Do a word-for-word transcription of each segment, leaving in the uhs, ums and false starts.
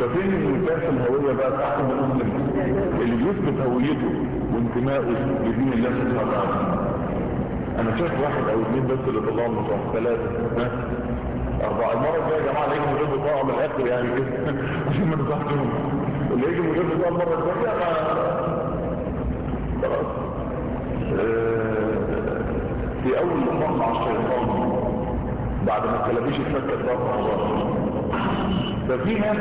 يبقى فين الانسان في الهويه بقى تحت المسلم اللي بيثبت هويته وانتمائه لدين الله سبحانه وتعالى؟ انا شايف واحد او اثنين بس اللي طلعوا من صح ثلاثه اربعه. المره الجايه يا جماعه يجي مدير بتاعه من الاخر يعني كده عشان ما نصحتهم. اللي يجي مدير بتاعه المره الجايه ما خلاص. في اول لقاء مع الشيطان بعد ما الكلابيش اتفكت بقى الله، ففي ناس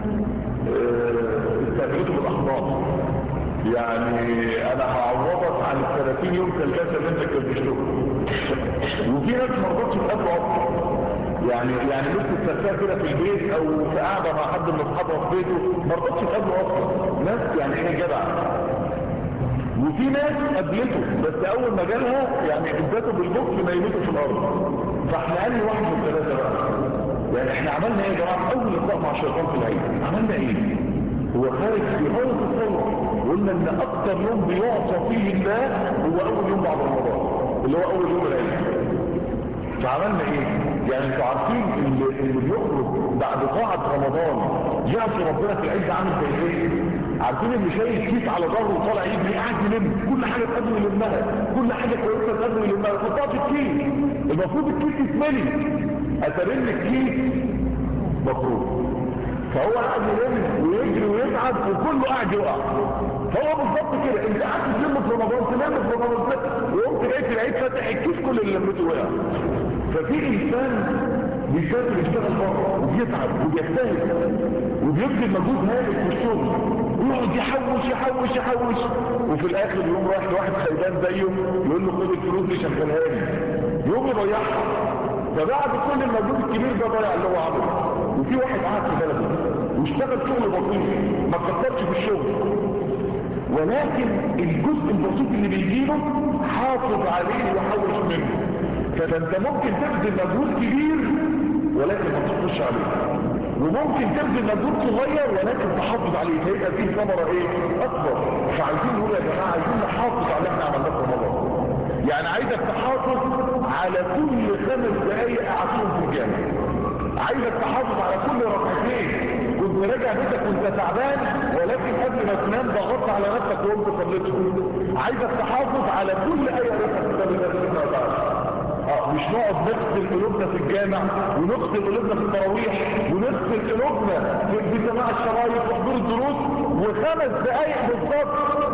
استقبلته بالاحباط، يعني انا هعوضك عن الثلاثين يوم كالكاسه اللي انت كلبشتهم. وفي ناس ما رضتش تقابله اصلا، يعني يعني لسه تسافر كده في البيت او في قاعده مع حد من اصحابه في بيته ما رضتش تقابله اصلا. ناس يعني ايه جدع. وفي ناس قابلته بس اول ما جالها يعني ادته بالبوكس نيمته في الارض. فاحنا قال واحد من الثلاثه بقى، يعني احنا عملنا ايه يا جماعه؟ اول لقاء مع الشيطان في العيد عملنا ايه؟ هو خارج في غايه الثوره. قلنا ان اكثر يوم بيعصى فيه الله هو اول يوم بعد رمضان اللي هو اول يوم العيد. فعملنا ايه؟ يعني انتوا عارفين اللي, اللي بيخرج بعد طاعه رمضان يعصي ربنا في العيد عامل زي ايه؟ عارفين اللي شايل كيس على ظهره وطالع يجري قاعد يلم كل حاجه تقدم يلمها، كل حاجه كويسه تقدم يلمها، يحطها في الكيس. المفروض الكيس يتملي، اترن الكيس مفروض. فهو قاعد يلم ويجري ويتعب وكله قاعد يقع. فهو بالظبط كده اللي قاعد تلم في رمضان تلم في رمضان وقمت جاي في العيد فاتح الكيس كل اللي لمته وقع. ففي انسان بيسافر يشتغل بره وبيتعب وبيجتهد وبيبذل مجهود هائل في الشغل ويقعد يحوش يحوش يحوش وفي الاخر يوم رايح لواحد خيبان زيه يقول له خد الفلوس دي شغلها لي، يوم يضيعها. فبعد كل المجهود الكبير ده ضيع اللي هو عمله. وفي واحد قاعد في بلده واشتغل شغل بسيط ما كترش في الشغل، ولكن الجزء البسيط اللي بيجيله حافظ عليه ويحوش منه. فانت ممكن تبذل مجهود كبير ولكن ما تحافظش عليه، وممكن تبذل مجهود صغير ولكن تحافظ عليه فيبقى فيه ثمره ايه اكبر. فعايزين نقول يا جماعه عايزين نحافظ على اللي احنا عملناه في رمضان. يعني عايزك تحافظ على كل خمس دقائق قعدتهم في الجامع، عايزك تحافظ على كل ركعتين كنت راجع بيتك وانت تعبان ولكن قبل ما تنام ضغطت على نفسك وقمت صليتهم، عايزك تحافظ على كل ايه قريتها في كتاب الله سبحانه وتعالى. اه مش نقعد نغسل قلوبنا في الجامع ونغسل قلوبنا في التراويح ونغسل قلوبنا في سماع الشرايط وحضور الدروس وخمس دقائق بالظبط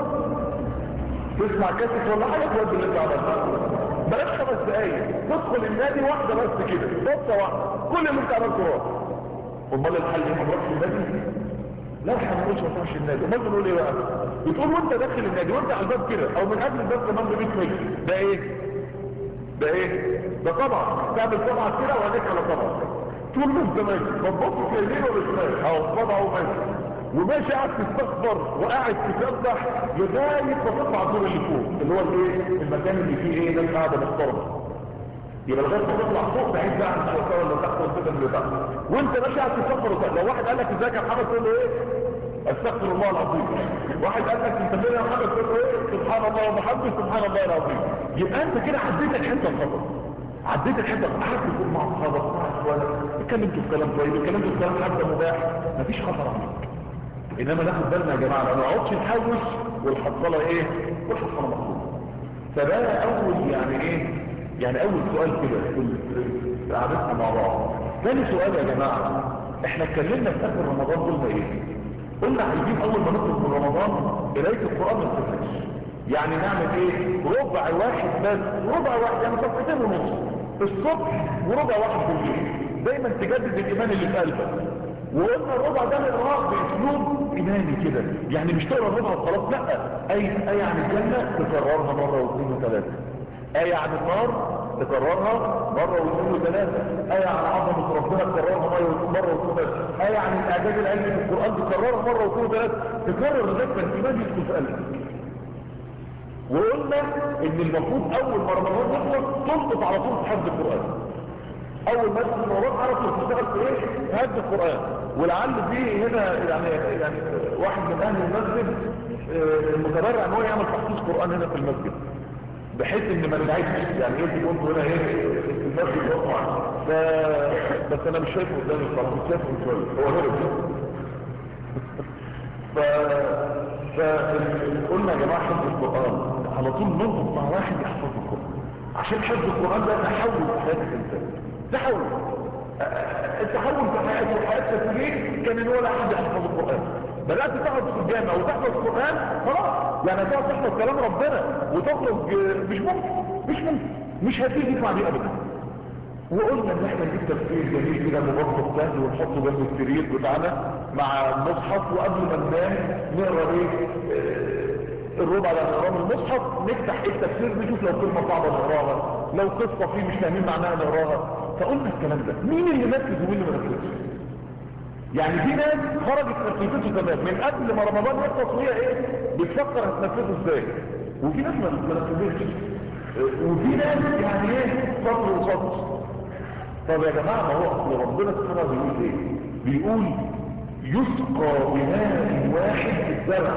تسمع كاسيت ولا حاجه تودي اللي انت عملته. بلاش خمس دقائق تدخل النادي واحده بس كده بصه واحده كل اللي انت عملته راح. امال الحل ايه؟ ما تروحش النادي؟ لا احنا ما بنقولش ما تروحش النادي. امال بنقول ايه بقى؟ بتقول وانت داخل النادي وانت على الباب كده او من قبل الباب كمان ب مية متر ده ايه؟ ده ايه؟ ده طبعا تعمل طبعا كده وعليك على طبعا طول ما انت ماشي ما تبصش يمين ولا شمال او طبعا وماشي وماشي قاعد تستغفر وقاعد تسبح لغايه ما تطلع الدور اللي فوق اللي هو الايه؟ المكان اللي فيه ايه؟ ناس قاعده محترمه. يبقى لغايه ما تطلع فوق بعيد بقى عن الشوكه اللي تحت والسكن اللي تحت وانت ماشي قاعد تستغفر. لو واحد قال لك ازيك يا محمد تقول له ايه؟ استغفر الله العظيم. واحد قال لك انت فين يا محمد تقول له ايه؟ سبحان الله وبحمده سبحان الله العظيم. يبقى انت كده عديت الحته الخطر، عديت الحته قعدت تقول مع اصحابك مع اخوانك اتكلمتوا في كلام طيب اتكلمتوا في كلام حتى مباح مفيش خطر عليك. انما ناخد بالنا يا جماعه ما نقعدش نحوش والحصاله ايه؟ والحصاله مخصوصه. فده اول يعني ايه؟ يعني اول سؤال كده في قعدتنا مع بعض. ثاني سؤال يا جماعه احنا اتكلمنا في اخر رمضان قلنا ايه؟ قلنا عايزين اول ما نخرج من رمضان قرايه القران ما تنساش. يعني نعمل ايه؟ ربع واحد بس، ربع واحد يعني صفحتين ونص الصبح وربع واحد بالليل، دايما تجدد الايمان اللي في قلبك. وقلنا الربع ده نقراه باسلوب ايماني كده، يعني مش تقرا الربع وخلاص، لا اي ايه عن الجنه تكررها مره واثنين وثلاثه، ايه عن النار تكررها مره واثنين وثلاثه، ايه عن عظمه ربنا تكررها مره واثنين وثلاثه، ايه عن الاعجاز العلمي في القران تكررها مره واثنين وثلاثه، تكرر لغايه ما الايمان يدخل في قلبك. وقلنا ان المفروض اول ما رمضان يخلص تلقط على طول في حفظ القران. اول ما تدخل رمضان على طول تشتغل في ايه؟ في حفظ القران. ولعل دي هنا يعني يعني واحد من اهل المسجد متبرع ان هو يعمل تحفيظ قران هنا في المسجد بحيث ان ما نبعدش يعني ايه تكون هنا ايه في المسجد وقع. ف بس انا مش شايفه قدامي الصراحه، مش شايفه شويه هو هرب ف فقلنا يا جماعه حفظ القران على طول نربط مع واحد يحفظ القران، عشان حفظ القران ده تحول في حياه الانسان. تحول التحول في حياته وحياتك ليه كان ان هو لا احد يحفظ القران. بدات تقعد في الجامع وتحفظ القران خلاص، يعني هتقعد تحفظ كلام ربنا وتخرج مش ممكن مش ممكن مش هتيجي تسمع دي ابدا. وقلنا ان احنا نجيب تفسير جميل كده مبسط سهل ونحطه جنب السرير بتاعنا مع المصحف، وقبل ما ننام نقرا ايه الربع اللي هنقراه من المصحف، نفتح ايه التفسير نشوف لو كلمه صعبه نقراها، لو قصه فيه مش فاهمين معناها نقراها. فقلنا الكلام ده مين اللي نفذ ومين اللي ما نفذش؟ يعني في ناس خرجت نفذته تمام من قبل ما رمضان يخلص وهي ايه بتفكر هتنفذه ازاي، وفي ناس ما نفذتش، وفي ناس يعني ايه سطر وسطر. طب يا جماعه ما هو اصل ربنا سبحانه بيقول ايه؟ بيقول يسقى بماء واحد في الزرع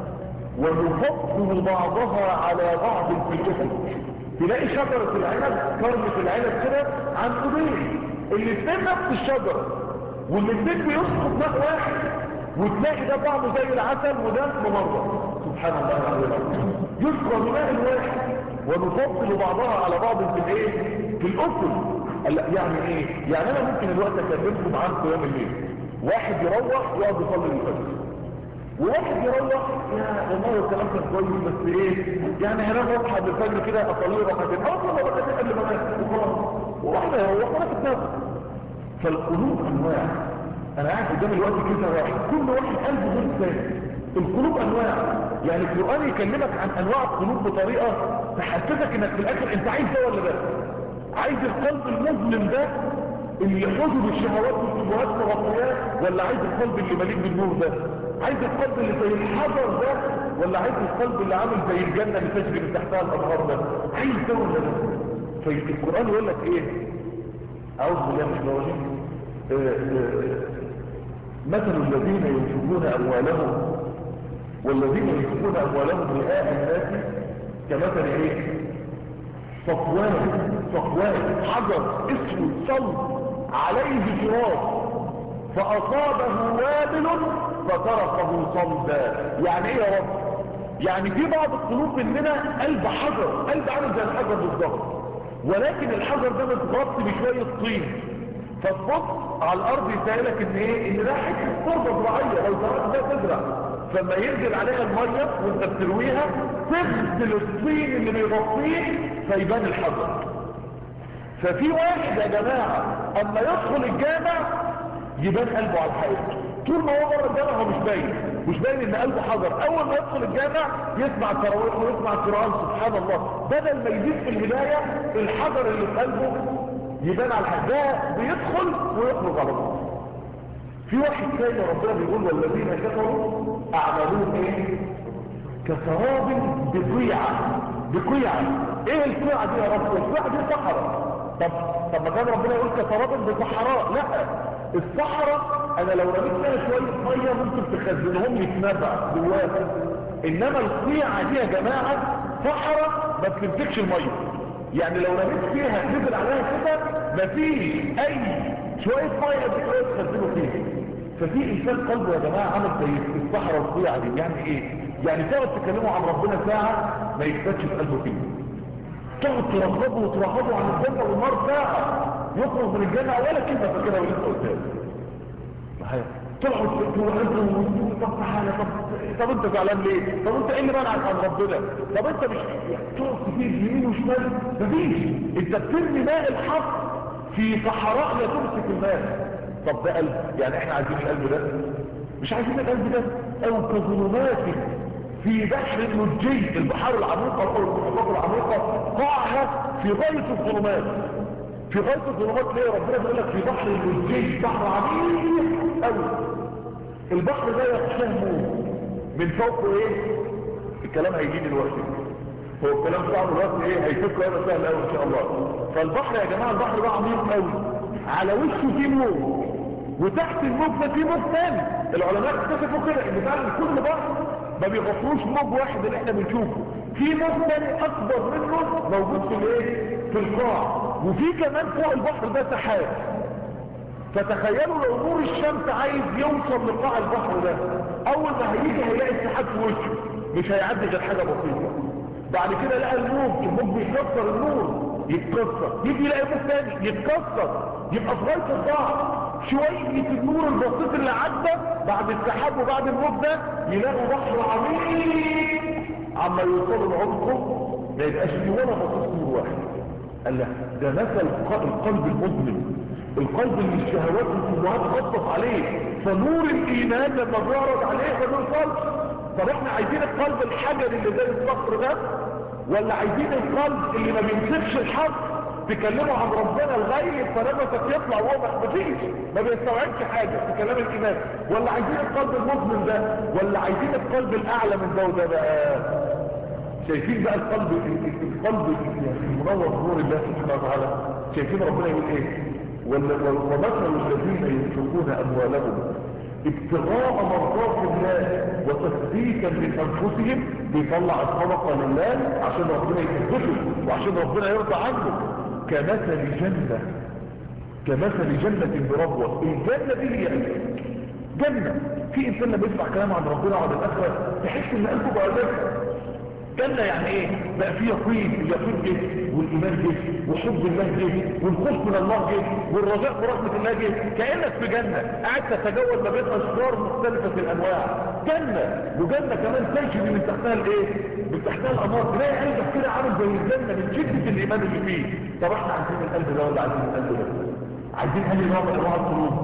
ونفضل بعضها على بعض في الافق. تلاقي شجره العنب كرمه العنب كده عن قبيل الاثنين نفس الشجره والاثنين بيسقط ماء واحد، وتلاقي ده بعضه زي العسل وده ممرض. سبحان الله العظيم. يسقى بماء واحد ونفضل بعضها على بعض في الايه؟ في الافق. يعني ايه؟ يعني انا ممكن الوقت اكلمكم عن قيام الليل، واحد يروح يقعد يصلي الفجر، وواحد يروح يا والله الكلام كان كويس بس ايه يعني هنام اصحى بالفجر كده اصلي ركعتين اصلا ركعتين قبل ما انام وخلاص، وواحد يروح وانا في النار. فالقلوب انواع. انا قاعد قدام الوقت كده واحد كل واحد قلبه غير الثاني. القلوب انواع، يعني القران يكلمك عن انواع القلوب بطريقه تحسسك انك في الاخر انت عايز ده ولا ده؟ عايز القلب المظلم ده اللي يحوزه بالشهوات والشبهات والغطيات، ولا عايز القلب اللي مليء بالنور ده؟ عايز القلب اللي زي الحجر ده، ولا عايز القلب اللي عامل زي الجنه اللي تجري من تحتها الانهار ده؟ عايز ده ولا ده؟ فالقران يقول لك ايه؟ اعوذ بالله من الرجيم. مثل الذين ينفقون اموالهم والذين ينفقون اموالهم رئاء الناس كمثل ايه؟ صفوان صفوان حجر اسود صلب عليه جراد فاصابه وابل فتركه صلبا. يعني ايه يا رب؟ يعني في بعض القلوب مننا قلب حجر، قلب عامل زي الحجر بالظبط، ولكن الحجر ده متغطي بشويه طين، فتبص على الارض يسألك ان ايه؟ ان ده حته تربه زراعيه، لو زرعت ده تزرع، فلما ينزل عليها الميه وانت بترويها تغسل الطين اللي بيغطيه فيبان الحجر. ففي واحد يا جماعه اما يدخل الجامع يبان قلبه على الحقيقه، طول ما هو بره الجامع هو مش باين، مش باين ان قلبه حجر. اول ما يدخل الجامع يسمع التراويح ويسمع القران، سبحان الله، بدل ما يزيد في الهدايه الحجر اللي في قلبه يبان على الحقيقه، ده بيدخل ويخرج على طول. في واحد ثاني ربنا بيقول والذين كفروا اعمالهم ايه؟ كسراب بقيعه. بقيعه ايه القيعه دي يا رب؟ القيعه دي صحراء. طب طب ما كان ربنا يقول كسراب بصحراء؟ لا، الصحراء انا لو رميت فيها شويه ميه ممكن تخزنهم لي في نبع جواها، انما القيعه دي يا جماعه صحراء ما بتمسكش الميه، يعني لو رميت فيها نزل عليها كده مفيش اي شويه ميه بتقدر تخزنه فيها. ففي انسان قلبه يا جماعه عمل زي الصحراء القيعه دي. يعني ايه؟ يعني تقعد تكلموا عن ربنا ساعه ما يثبتش في قلبه فيه، تقعد ترغبه وترهبه عن الجنه والنار ساعه يخرج من الجنه ولا كلمه فاكرها ولسه قدام. تقعد تقعد طب تعالى طب طب انت زعلان ليه؟ طب انت ايه اللي منعك عن ربنا؟ طب انت مش تقعد كتير يمين وشمال مفيش، انت بترمي ماء الحق في صحراء لا تمسك الماء. طب ده قلب، يعني احنا عايزين القلب ده؟ مش عايزين القلب ده. او كظلمات في بحر اللجي، البحار العميقه او البحار العميقه قاعها في غايه الظلمات. في غايه الظلمات ليه؟ ربنا بيقول لك في بحر اللجي، بحر عميق قوي، البحر ده يغشاه موج من فوقه ايه؟ الكلام هيجي دلوقتي، هو الكلام صعب دلوقتي ايه؟ هيفكوا هيبقى سهل قوي ان شاء الله. فالبحر يا جماعه البحر ده عميق قوي، على وشه فيه موج، وتحت الموج ده فيه موج ثاني. العلماء اكتشفوا كده ان فعلا كل بحر ما بيغطوش موج واحد اللي احنا بنشوفه، في موج ثاني اكبر منه موجود في الايه؟ في القاع. وفي كمان فوق البحر ده سحاب، فتخيلوا لو نور الشمس عايز يوصل لقاع البحر ده، اول ما هيجي هيلاقي السحاب في وشه، مش هيعدي غير حاجه بسيطه. بعد كده لقى الموج، الموج بيكسر النور يتكسر، يجي يلاقي موج تاني يتكسر، يبقى في غايه الضعف. شويه النور البسيط اللي عدى بعد السحاب وبعد الموج ده يلاقوا بحر عميق عما يوصلوا لعمقه ما يبقاش فيه ولا بسيط نور واحد. قال له ده مثل القلب المظلم، القلب اللي الشهوات والشبهات غطت عليه، فنور الايمان لما بيعرض عليه ما بيوصلش. طب احنا عايزين القلب الحجري اللي زي الصخر ده، ولا عايزين القلب اللي ما بيمسكش الحق تكلمه عن ربنا الغيب فنفسك يطلع واضح مفيش، ما بيستوعبش حاجه في كلام الايمان؟ ولا عايزين القلب المظلم ده، ولا عايزين القلب الاعلى من ده وده بقى؟ شايفين بقى القلب القلب المنور بنور الله سبحانه وتعالى؟ شايفين ربنا يقول ايه؟ ومثل الذين ينفقون اموالهم ابتغاء مرضات الله وتثبيتا من انفسهم، بيطلع الصدقه لله عشان ربنا يثبته وعشان ربنا يرضى عنه، كمثل جنه كمثل جنه بربوه. الجنه دي هي جنه. في انسان لما يسمع كلام عن ربنا وعن الاخره تحس ان قلبه بقى ذكر. جنة يعني ايه؟ بقى فيه يقين، اليقين جه والايمان جه وحب الله جه والخوف من الله جه والرجاء برحمة الله جه، كأنك في جنة قاعد تتجول ما بين اشجار مختلفة الانواع. جنة، وجنة كمان تجري من تحتها الايه؟ من تحتها الانهار، تلاقي قلبك كده عامل زي الجنة من شدة الايمان اللي فيه. طب احنا عايزين القلب ده ولا عايزين القلب ده؟ عايزين هذه نوع من انواع القلوب.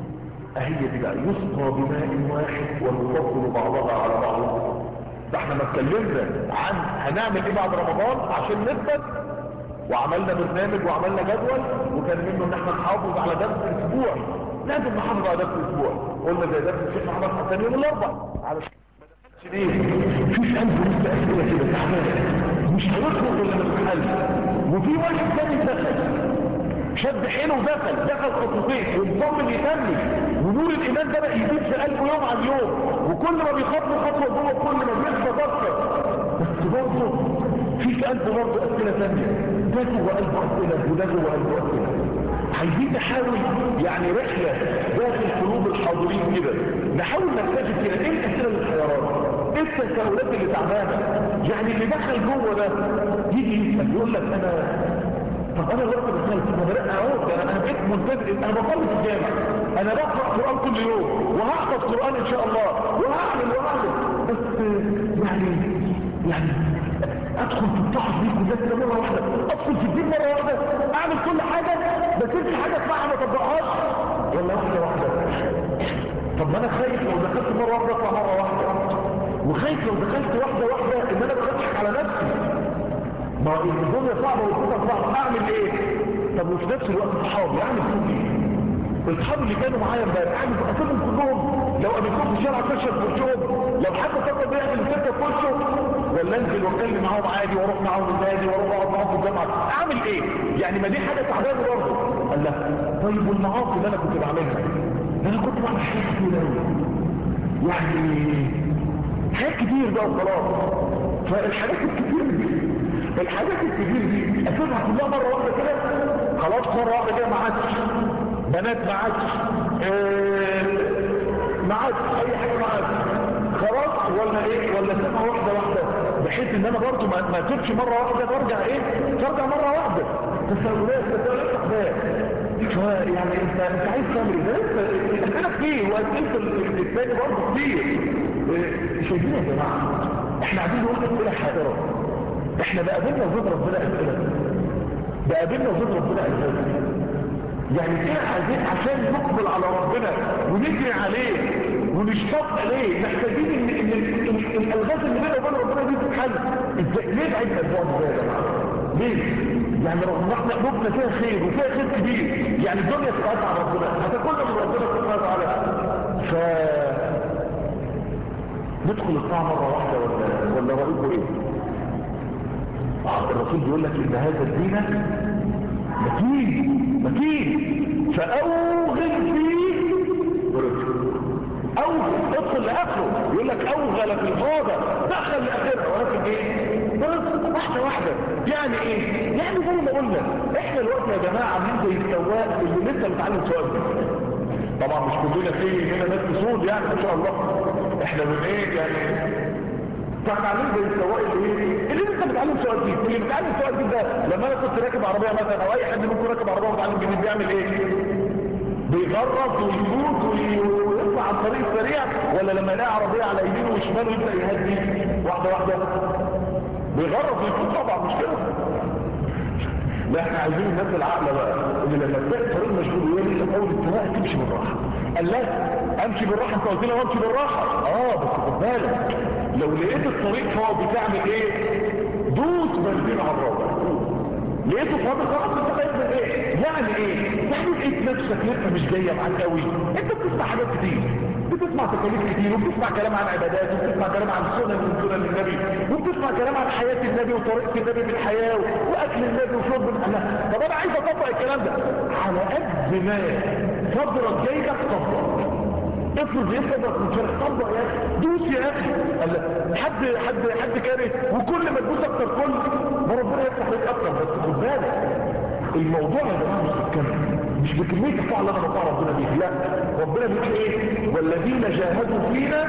اهي دي بقى يسقى بماء واحد ونفضل بعضها على بعض. ده احنا ما اتكلمنا عن هنعمل ايه بعد رمضان عشان نثبت، وعملنا برنامج وعملنا جدول، وكان منه ان احنا نحافظ على درس الاسبوع. لازم نحافظ على درس الاسبوع. قلنا زي درس الشيخ محمد حسن يوم الاربع على ليه؟ مفيش قلب لسه اسئله كده تعبانه مش هيدخل الا من القلب. وفي واحد ثاني دخل شد حيله ودخل دخل خطوتين ومصمم يكمل، ونور الايمان ده بقى يزيد في قلبه يوم عن يوم، وكل ما بيخطو خطوه جوه كل ما بيثبت اكتر. بس برضه في في قلبه برضه اسئله ثانيه، ده جوه قلبه اسئله وده جوه قلبه اسئله. عايزين نحاول يعني رحله داخل قلوب الحاضرين كده، نحاول نكتشف كده ايه الاسئله اللي حيرانه، ايه التساؤلات اللي تعبانه. يعني اللي دخل جوه ده يجي يسال يقول لك انا طب انا الوقت بخلص انا بدأ اعود، انا انا بقيت ملتزم، انا بصلي في الجامع، انا بقرا قران كل يوم وهحفظ قران ان شاء الله وهعمل وهعمل، بس يعني يعني ادخل في الطاعه دي كلها مره واحده، ادخل في الدين مره واحده، اعمل كل حاجه بس انت حاجه اسمعها ما تطبقهاش ولا واحده واحده. طب ما انا خايف لو دخلت مره واحده اطلع مره واحده، وخايف لو دخلت واحده واحده ان انا بضحك على نفسي. ما الدنيا صعبه والخطط صعبه، اعمل ايه؟ طب وفي نفس الوقت اصحابي اعمل فيهم ايه؟ اصحابي اللي كانوا معايا امبارح اعمل اقابلهم كلهم، لو قابلتهم في الشارع كشف في وشهم، لو حد فكر بيعمل سكه في وشه، ولا انزل واتكلم معاهم عادي واروح معاهم النادي واروح اقعد معاهم في الجامعه، اعمل ايه؟ يعني ما دي حاجه تعبانه برضه. قال لا طيب والمعاصي اللي انا كنت بعملها، ده انا كنت بعمل حاجات كتير قوي، يعني حاجات كتير بقى وخلاص. فالحاجات الكتير دي الحاجات الكتير دي اسيبها كلها مره واحده كده خلاص، مره واحده كده ما عادش بنات، ما عادش اه ما عادش اي حاجه، ما عادش خلاص، ولا ايه؟ ولا اسيبها واحده واحده بحيث ان انا برضو ما ما اسيبش مره واحده برجع ايه برجع مره واحده. تساؤلات تساؤلات احداث. فيعني انت انت عايز تعمل ايه؟ اسئله كتير واسئله الثاني برضه كتير. شايفين يا جماعه احنا عايزين نقول اسئله حاضره. احنا بقابلنا وجود ربنا اسئله، بقابلنا وجود ربنا اسئله. يعني ايه عايزين عشان نقبل على ربنا ونجري عليه ونشتاق اليه، محتاجين ان ان الالغاز اللي بيننا وبين ربنا دي تتحل. ازاي؟ ليه بعيد الابواب ده يا جماعه؟ ليه؟ يعني رغم احنا قلوبنا فيها خير وفيها خير كبير، يعني الدنيا تبعد عن ربنا هتاكلنا من ربنا سبحانه وتعالى. ف ندخل الطاعه مره واحده ولا ولا رايكم ايه؟ الرسول بيقول لك ان هذا الدين متين متين فاوغل فيه برجل، اوغل ادخل لاخره. يقول لك اوغل في الغابه دخل لاخرها، ولكن ايه؟ بس واحده واحده. يعني ايه؟ يعني زي ما قلنا احنا الوقت يا جماعه عاملين زي السواق اللي لسه بيتعلم سواقه، طبعا مش كلنا فيه هنا ناس تسود يعني ما شاء الله، احنا من ايه يعني تعليم زي السواق اللي ايه اللي انت بتعلم سواق جديد. اللي بتعلم سواق جديد ده لما انا كنت راكب عربيه مثلا او اي حد ممكن راكب عربيه ومتعلم جديد بيعمل ايه؟ بيغرب ويفوت ويطلع على الطريق السريع، ولا لما يلاقي عربيه على يمينه وشماله يبدا يهدي واحده واحده؟ بيغرب ويفوت طبعا، مش كده؟ لا احنا عايزين الناس العاقله بقى اللي لما تلاقي الطريق مشغول يقول لك اول السواقه تمشي بالراحه. قال لا امشي بالراحه، انت قلت لي امشي بالراحه. اه بس خد بالك لو لقيت الطريق فاضي تعمل ايه؟ دوس بنزين على الرابع. لقيته فاضي خلاص انت خايف ايه؟ يعني ايه؟ يعني لقيت نفسك لسه مش جايه معاك قوي، انت بتسمع حاجات كتير، بتسمع تكاليف كتير، وبتسمع كلام عن عبادات، وبتسمع كلام عن سنن من سنن النبي، وبتسمع كلام عن حياه النبي وطريقه النبي في الحياه واكل النبي وشرب النبي. طب انا عايز اطبق الكلام ده على قد ما صبرك جايبك صبرك. افرض يصدق من شرح طبق يا اخي، دوس يا اخي. حد حد حد كاره وكل ما تدوس اكتر كل ما ربنا يفتح لك اكتر. بس خد بالك الموضوع يا جماعه مش بالكلمه، مش بكميه الفعل اللي انا بطاع ربنا بيه، لا ربنا بيقول ايه؟ والذين جاهدوا فينا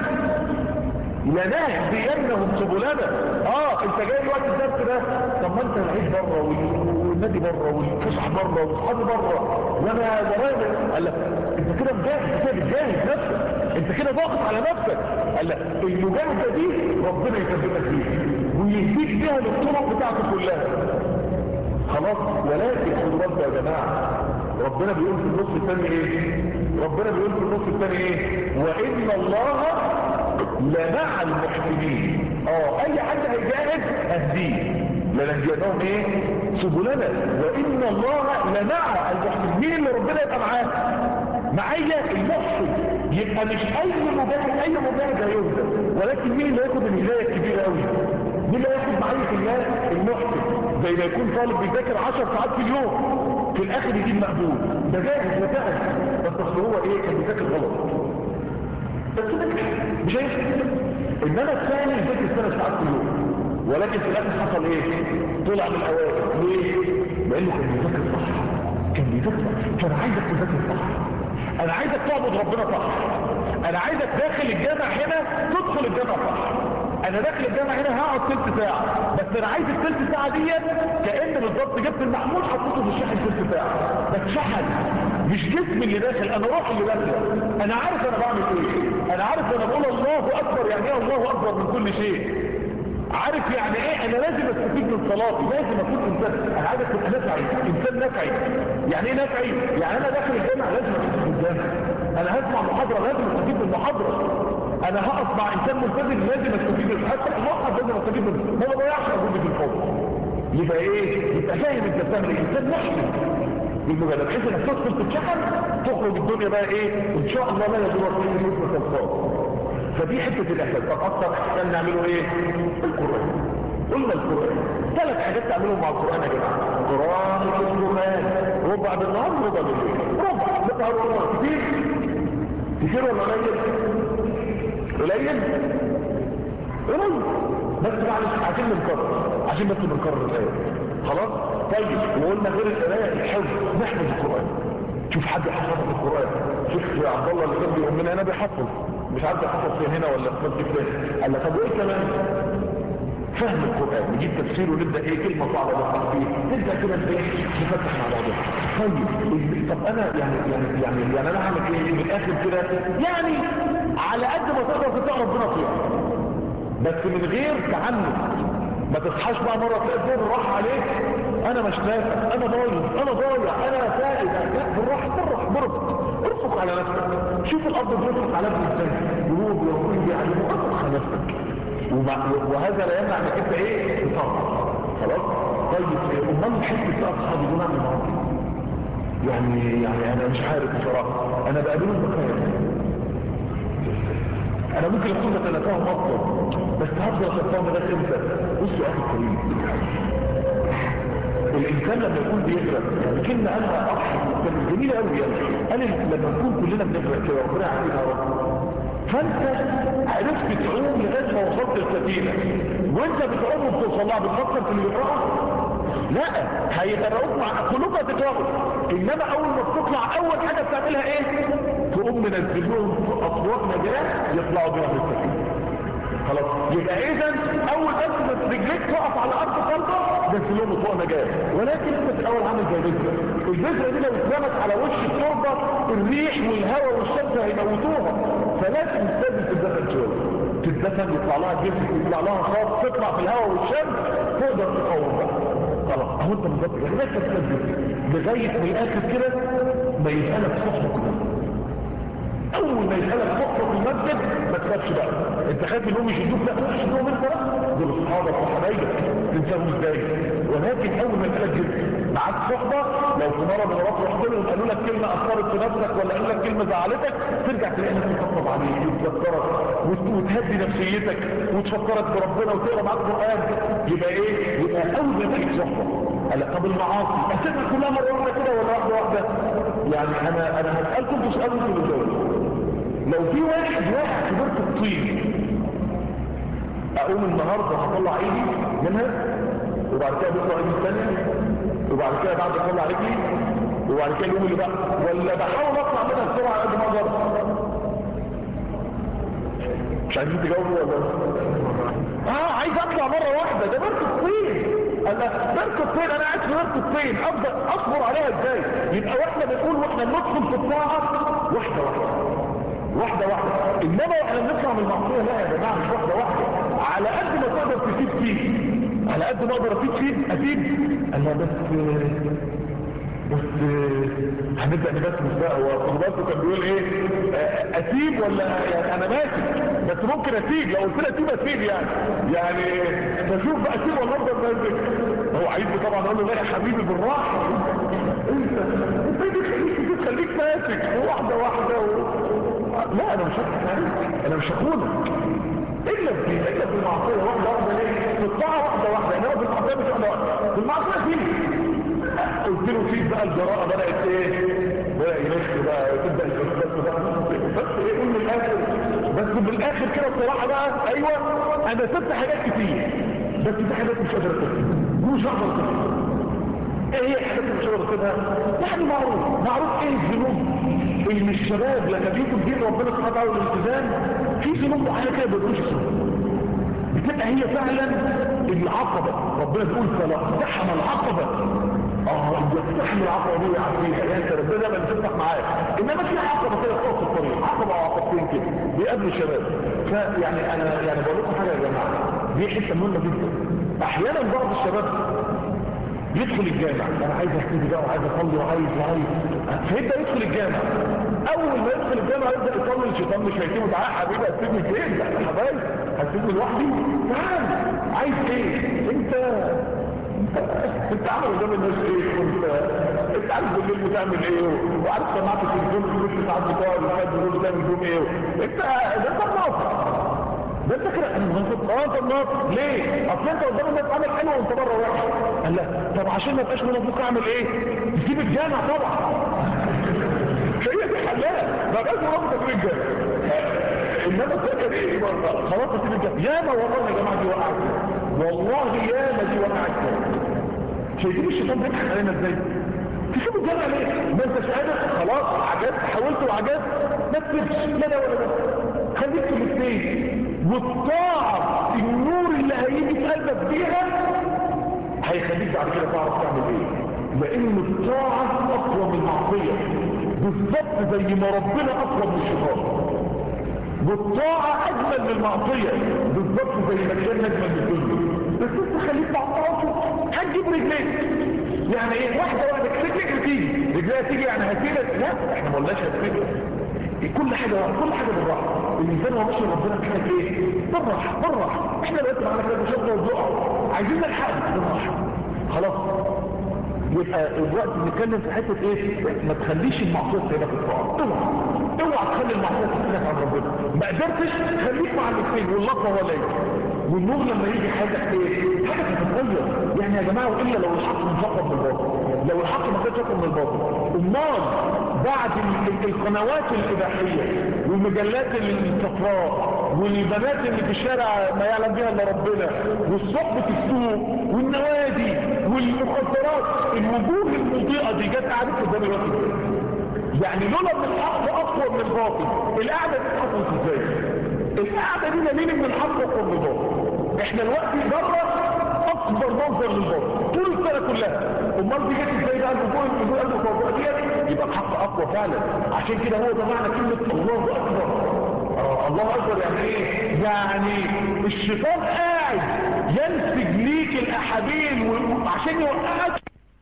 لنهدينهم سبلنا. اه انت جاي الوقت الدرس ده، طب ما انت العيد بره والنادي بره والفسح بره واصحابي بره وانا زمان. قال لك انت كده مجاهد، انت كده بتجاهد نفسك، انت كده ضاغط على نفسك. قال لك المجاهده دي ربنا يثبتك فيها ويهديك بيها للطرق بتاعته كلها. خلاص. ولكن خدوا بالكم يا جماعه، ربنا بيقول في النص الثاني ايه؟ ربنا بيقول في النص الثاني ايه؟ وان الله لمع المحسنين. اه اي حد هيجاهد اهديه لنهدينهم ايه؟ سبلنا. وان الله لمع المحسنين. مين اللي ربنا يبقى معاه؟ معايا المحسن. يبقى مش اي مجاهد اي مجاهد هيهدى، ولكن مين اللي ياخد الهدايه الكبيره قوي؟ مين اللي ياخد معيه الله؟ المحسن. زي ما يكون طالب بيذاكر عشر ساعات في اليوم في الاخر يجيب مقبول، ده جاهز وتعب، بس اصل هو ايه؟ كان بيذاكر غلط بس نجح مش هيفرق. انما الثاني يذاكر ثلاث ساعات في اليوم ولكن في الاخر حصل ايه؟ طلع من الاوائل. ليه؟ لانه كان بيذاكر صح، كان بيذاكر صح. فانا عايزك تذاكر صح، انا عايزك تعبد ربنا صح، انا عايزك داخل الجامع هنا تدخل الجامع صح. انا داخل الجامع هنا هقعد ثلث ساعه، بس انا عايز الثلث ساعه دي كأن بالظبط جبت المحمول حطيته في الشاحن ثلث ساعه، بس شحن مش جسمي اللي داخل، انا روحي اللي داخل. انا عارف انا بعمل ايه، انا عارف انا بقول الله اكبر يعني ايه الله اكبر من كل شيء، عارف يعني ايه انا لازم استفيد من صلاتي، لازم اكون انسان. انا عايزك تبقى نفعي، انسان نفعي. يعني ايه نفعي؟ يعني انا داخل الجامع لازم استفيد من الجامع، انا هسمع محاضره لازم استفيد من المحاضره، انا هقف مع انسان ملتزم لازم استفيد من حتى الموقف لازم استفيد منه، ما بضيعش مجهودي في الفاضي. يبقى ايه؟ يبقى فاهم انت بتعمل ايه، انسان محسن بالمجرد بحيث انك تدخل تتشحن تخرج الدنيا بقى ايه؟ ان شاء الله لا يدور فيه نسبه الفاضي. فدي حته الاحساس. طب اكتر احسان نعمله ايه؟ القران. قلنا القران ثلاث حاجات تعملهم مع القران يا جماعه. قران القران ربع بالنهار ربع بالليل، ربع بالنهار ربع. كتير كتير ولا قليل؟ قليل قليل بس معلش عشان بنكرر عشان بس بنكرر الايه. خلاص. طيب وقلنا غير القرايه الحفظ، نحفظ القران. شوف حد حفظ القران، شوف يا عبد الله اللي كان بيقول لنا انا بيحفظ مش عارف يحفظ فين هنا ولا في مسجد فين. قال لك طب وايه كمان؟ فهم القران، نجيب تفسير ونبدا ايه كلمه صعبه نقع فيه، نبدا كده ايه نفتح مع بعضنا. طيب طب انا يعني يعني يعني يعني انا هعمل ايه من الاخر كده؟ يعني على قد ما تقدر تطيع ربنا فيها بس من غير تعنت. ما تصحاش بقى مره تلاقي الدور راح عليك انا مش نافع، انا ضايع انا ضايع انا فائد. لا بالراحه بالراحه برفق ارفق على نفسك. شوف الارض بيرفق على ابن ازاي، يروب يروب يعني ارفق على نفسك. وهذا لا يمنع انك انت ايه تطاع. خلاص. طيب امال الحته بتاع اصحابي دول اعمل معاهم يعني يعني انا مش عارف بصراحه. انا بقابلهم بخير، انا ممكن اكون بتنافاهم اصلا بس هفضل اتفاهم ده امتى؟ بصوا يا اخي الكريم، الانسان لما يكون بيغرق يعني كلمه انا اضحك كانت جميله قوي يعني. قال لما نكون كلنا بنغرق كده ربنا يعافينا يا رب، فانت عرفت تعوم لغايه ما وصلت السفينه وانت بتعوم وبتوصل لها بتفكر في اللي بيقراها لا، هيغرقوك مع قلوب هتتغرق. انما اول ما بتطلع اول حاجه بتعملها ايه؟ تقوم منزل لهم اصوات نجاه يطلعوا بيها من السفينه. خلاص، يبقى اذا اول بس ما رجليك تقف على ارض صلبه نزل لهم فوق نجاه. ولكن انت في الاول عامل زي البذره. البذره دي لو اترمت على وش التربه الريح والهواء والشمس هيموتوها، فلازم لازم تتدفن شويه، تتدفن يطلع لها جسم، يطلع لها خاص، تطلع في الهواء والشمس تقدر تقوم بقى. خلاص اهو انت بالظبط يعني لازم تتدفن لغايه ما الاخر كده ما يسالك صحبه كده. اول ما يسالك صحبه في المسجد ما تخافش بقى، انت خايف انهم يشدوك، لا مش يشدوهم انت بقى، دول اصحابك وحبايبك تنساهم ازاي. ولكن اول ما يسالك جسم معاك صحبه، لو في مره من المرات رحت لهم قالوا لك كلمه اثرت في نفسك ولا قالوا لك كلمه زعلتك، ترجع تلاقي نفسك تطبطب عليك وتذكرك وتهدي نفسيتك وتفكرك بربنا وتقرا معاك قران. يبقى ايه؟ يبقى اول ما تجيك صحبه. هلا طب المعاصي اسيبها كلها مره واحده كده ولا واحده واحده؟ يعني انا انا هسالكم تسالوا انتوا الجواب. لو في واحد واقع في بركه الطين، اقوم النهارده هطلع ايدي منها وبعد كده بطلع ايدي الثانيه وبعد كده بعد اطلع رجلي وبعد كده اليوم اللي بقى، ولا بحاول اطلع منها بسرعه قد ما اقدر؟ مش عايزين تجاوبوا ولا اه عايز اطلع مره واحده؟ ده بركه الطين. انا بركه الطين، انا قاعد في بركه الطين افضل اصبر عليها ازاي؟ يبقى واحنا بنقول واحنا بندخل في الطاعه واحده واحده واحده واحده. انما احنا بنطلع من المعصيه لا يا جماعه، مش واحده واحده، على قد ما تقدر تسيب فيه، على قد ما اقدر افيد فيه اسيب. انا بس بس هنبدا نبسمس بقى. هو خطباته كان بيقول ايه؟ اسيب ولا يعني انا ماسك؟ بس ممكن اسيب، لو قلت له اسيب اسيب يعني يعني بشوف بقى اسيب ولا افضل ماسك. هو عايزني طبعا اقول له لا يا حبيبي بالراحه، انت انت خليك خليك ماسك واحده واحده و... لا انا مش هضحك عليك، انا مش هخونك الا في الا في المعصيه واحده واحده. ليه؟ في الطاعه واحده واحده، انما في المعصيه مش واحده واحده. في المعصيه فيه قلت له فيه بقى الجراءه بدات ايه؟ بدا يمشي بقى، تبدا الفلسفه بقى بس ايه؟ قول من الاخر بس بالاخر كده الصراحه بقى. ايوه انا سبت حاجات كتير بس في حاجات مش قادر اسيبها ومش هقدر اسيبها. ايه هي الحاجات اللي مش قادر اسيبها؟ يعني معروف معروف ايه الذنوب اللي الشباب لما بيجوا بدين ربنا سبحانه وتعالى والالتزام في ذنوب معينه كده بيقولوش بتبقى هي فعلا العقبه. ربنا بيقول فلا اقتحم العقبه. اه يقتحم العقبه دي ويعديها، يا انت ربنا لما بتفتح معاك. انما في عقبه كده في الطريق، عقبه او عقبتين كده بيقابلوا الشباب. فيعني انا يعني بقول لكم حاجه يا جماعه، دي حته مهمه جدا. احيانا بعض الشباب يدخل الجامع، انا عايز احتاج بقى وعايز اصلي وعايز وعايز فيبدا يدخل الجامع. اول ما يدخل الجامع يبدا يصلي، الشيطان مش هيسيبه. تعالى حبيبي هتسيبني فين؟ احنا حبايب، هتسيبني لوحدي؟ تعال عايز ايه؟ انت انت عامل قدام الناس ايه؟ وانت انت عارف بالليل بتعمل ايه؟ وعارف سمعت التليفون في الست ساعات بتوع الفجر دول بتعمل فيهم ايه؟ انت ده انت ناقص. ده انت كده انا ناقص. اه انت ناقص ليه؟ اصل انت قدام الناس عامل حلو وانت بره وحش. قال لا طب عشان ما ابقاش منافق اعمل ايه؟ تسيب الجامع طبعا. هي دي حلال، ما بقاش منافق في الجامع. انما فاكر ايه برضه؟ خلاص اسيب الجامع. ياما والله يا جماعه دي وقعت، والله ياما دي وقعت. شايفين الشيطان بيضحك علينا ازاي؟ تسيب الجامع ليه؟ ما انتش قادر خلاص، عجزت حاولت وعجزت، ما تسيبش لا ده ولا ده، خليك في الاثنين. والطاعه النور اللي هيجي في قلبك بيها هيخليك بعد كده تعرف تعمل ايه، لان الطاعه اقوى من المعصيه بالظبط زي ما ربنا اقوى من الشيطان. والطاعه اجمل من المعصيه بالظبط زي ما كان اجمل من الدنيا. بس انت خليك مع الطاعه هتجيب رجليك. يعني ايه؟ واحده واحده رجليك هتيجي، رجليها تيجي يعني هتسيبك؟ لا احنا ما قلناش هتسيبك. كل حاجه كل حاجه بالراحه. الانسان هو ماشي ربنا محتاج ايه؟ بالراحه بالراحه. احنا دلوقتي معانا كده مشاكل وضوء عايزين نلحق بالراحه. خلاص يبقى الوقت بنتكلم في حته ايه؟ ما تخليش المعصيه تسيبك الطاعه. اوعى اوعى تخلي المعصيه تسيبك عن ربنا. ما قدرتش خليك مع الاثنين، واللطف هو ليك. والنور لما يجي حاجه ايه؟ حاجه تتغير. يعني يا جماعه والا لو الحق انفقد من الباطل، لو الحق ما كانش يفقد من الباطل، امال بعد القنوات الاباحيه والمجلات الصفراء والبنات اللي في الشارع ما يعلم بها الا ربنا والصحبه السوق والنوادي والمخدرات الوجوه المضيئة دي جت قاعدة قدام الوقت. يعني لولا ان الحق اقوى من الباطل القعدة دي اتحصلت ازاي؟ القعدة دي دليل ان الحق اقوى من الباطل. احنا الوقت بره اكبر منظر للباطل طول السنة كلها. امال دي جت ازاي بقى الوجوه الوجوه المضيئة دي؟ يبقى الحق اقوى فعلا. عشان كده هو ده معنى كلمة الله اكبر. آه الله اكبر يعني ايه؟ يعني الشيطان قاعد ينسج ليك الاحابيل عشان يوقعك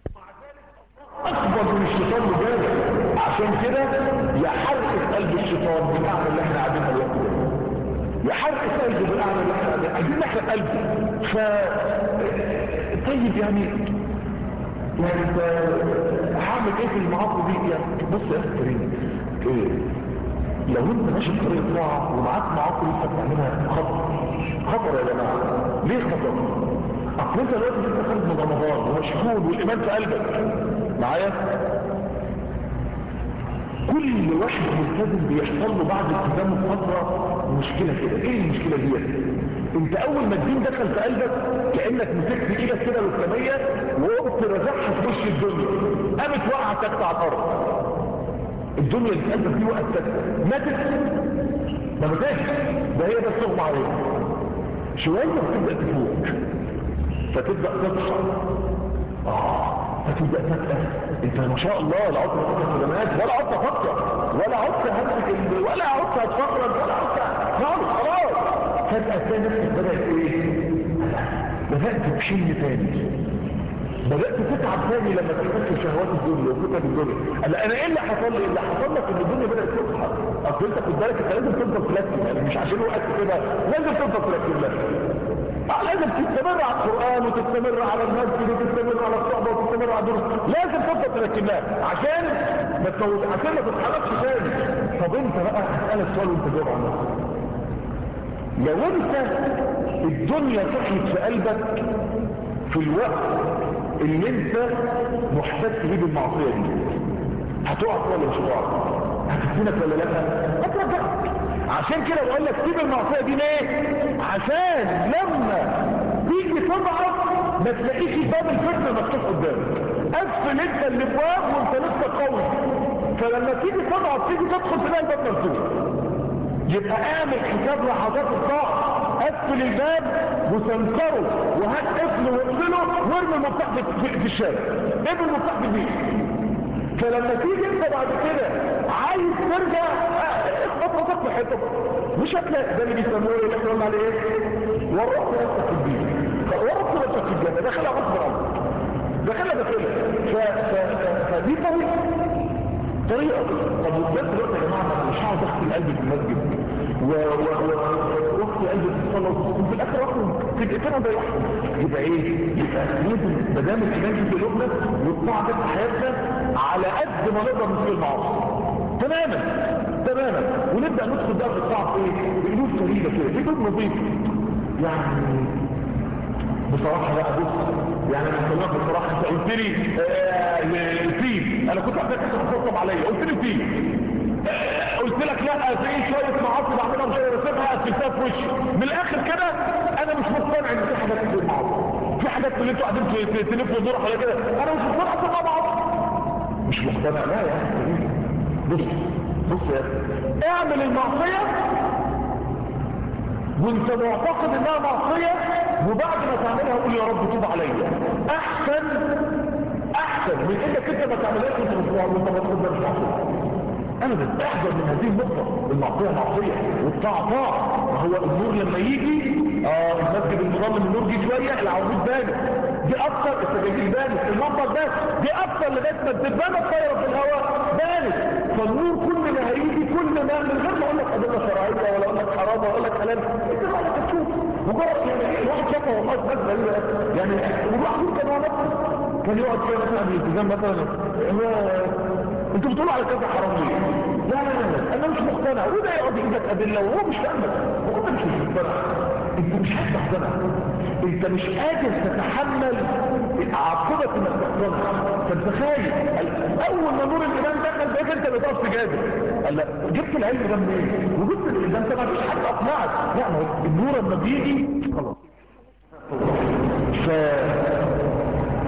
اكبر من الشيطان مجاز. عشان كده يحرق قلب الشيطان بالاعمى اللي احنا قاعدين الوقت ده، يحرق قلبه بالاعمى اللي احنا قاعدين نحرق قلبه. ف طيب يعني يعني انت هعمل ايه في المعاصي دي؟ يعني بص يا اخي كريم، ايه لو انت ماشي في طريق طاعه ومعاك معاصي لسه بتعملها خطر. خطر يا جماعه. ليه خطر؟ اصل انت دلوقتي لسه خارج من رمضان ومشغول والايمان في قلبك معايا. كل واحد ملتزم بيحصل له بعد التزامه فتره مشكله كده. ايه المشكله دي؟ انت اول ما الدين دخل في قلبك كانك مسكت ايدك كده بالسميه وقمت رزعها في وش الدنيا، قامت واقعه ساكته على الارض. الدنيا اللي في قلبك دي وقت ساكته، ماتت ما ماتتش، ده هي بس تغمى عليها شويه وتبدا تفوق فتبدا تصحى. اه فتبدا تتأكد انت ما شاء الله لا عدت تفكر خدمات ولا عدت افكر ولا عدت همسك ولا عدت اتفرج ولا عدت خالص خلاص. فجأة تلاقي نفسك بدأت ايه؟ بدأت تشيل تاني، بدأت تتعب تاني لما تفكر شهوات الدنيا وفتن الدنيا. انا انا ايه اللي حصل لي؟ اللي حصل لك ان الدنيا بدأت تصحى. اصل انت خد بالك انت لازم تفضل تركز، يعني مش عشان وقت كده لازم تفضل تركز لك. لازم تستمر على القرآن وتستمر على المسجد وتستمر على الصحبة وتستمر على الدروس. لازم تفضل تركز لها عشان ما تفوت، عشان ما تتحركش تاني. طب انت بقى هسألك سؤال وانت جاوب عن نفسك. لو انت الدنيا صحيت في قلبك في الوقت اللي انت محتاج تجيب المعصية دي، هتقع ولا مش هتقع؟ هتسيبك ولا لا؟ هترجعك. عشان كده بقول لك سيب المعصية دي ليه؟ عشان لما تيجي تضعف ما تلاقيش باب الفتنة مفتوح قدامك. قفل انت الابواب وانت لسه قوي، فلما تيجي تضعف تيجي تدخل تلاقي الباب مفتوح. يبقى اعمل حساب لحظات الضعف، قفل الباب وسنكره وهات قفله واقفله وارمي المفتاح في, في الشارع، ارمي المفتاح في البيت. فلما تيجي انت بعد كده عايز ترجع اخبط راسك في حته مش هتلاقي. ده اللي بيسموه ايه اللي احنا قلنا عليه ايه؟ ورطت نفسك في البيت، ورطت نفسك في الجنه، داخلها غصب عنك، داخلها داخلها. فدي طريقه طريقه. طب وبجد دلوقتي يا جماعه انا مش هقعد اغسل قلبي في المسجد واغسل قلبي في الصلاه وفي الاخر اخرج في دقيقتين اضيعهم. يبقى ايه؟ يبقى لازم ما دام الايمان في قلوبنا والطاعه في حياتنا على قد ما نقدر نسيب المعاصي تماما تماما، ونبدا ندخل بقى في الطاعه ايه؟ بقلوب سليمه كده، بقلوب نظيفه. يعني بصراحه بقى بص، يعني انا بكلمك بصراحه، انت قلت لي فيه انا كنت عايزك تتخطب عليا، قلت لي فيه آه قلت لك لا في شويه معاصي بعملها مش هسيبها قفلتها في وشي. من الاخر كده انا مش مقتنع ان في حاجات كتير معاصي، في حاجات اللي انتوا قاعدين تلفوا الدور على كده انا مش مقتنع تبقى معاصي، مش مقتنع. لا يا اخي بص بص يا اخي، اعمل المعصيه وانت معتقد انها معصيه، وبعد ما تعملها قول يا رب توب عليا. احسن احسن من انك انت ما تعملهاش وانت مش وانت ما تقدرش مش معصيه. انا بتحذر من هذه النقطه، المعصيه معصيه والطاعه طاعه. ما هو النور لما يجي اه المسجد المظلم النور جه شويه العواميد بانت، دي اكتر السجاجيد بانت، المنبر ده دي اكتر لغايه ما الدبانه طايره في الهواء بانت. فالنور كل ما هيجي كل ما من غير ما اقول لك ادله شرعيه ولا اقول لك حرام ولا اقول لك حلال، انت بقى تشوف مجرد يعني الواحد شافه والله بس يعني والواحد كان هو نفسه كان يقعد كده مثلا بالالتزام مثلا انتوا بتقولوا على كذا حرام ليه؟ لا لا لا انا مش مقتنع، وده يقعد يجيب لك ادله وهو مش فاهمك، وانت مش مقتنع، انت مش عايز تقتنع، انت مش قادر تتحمل عاقبه انك تقتنع. فانت خايف اول ما نور الايمان دخل بقيت انت بتقف تجادل. قال لا جبت العلم ده منين؟ وجبت ده انت ما فيش حد اقنعك. لا ما هو النور لما بيجي خلاص. ف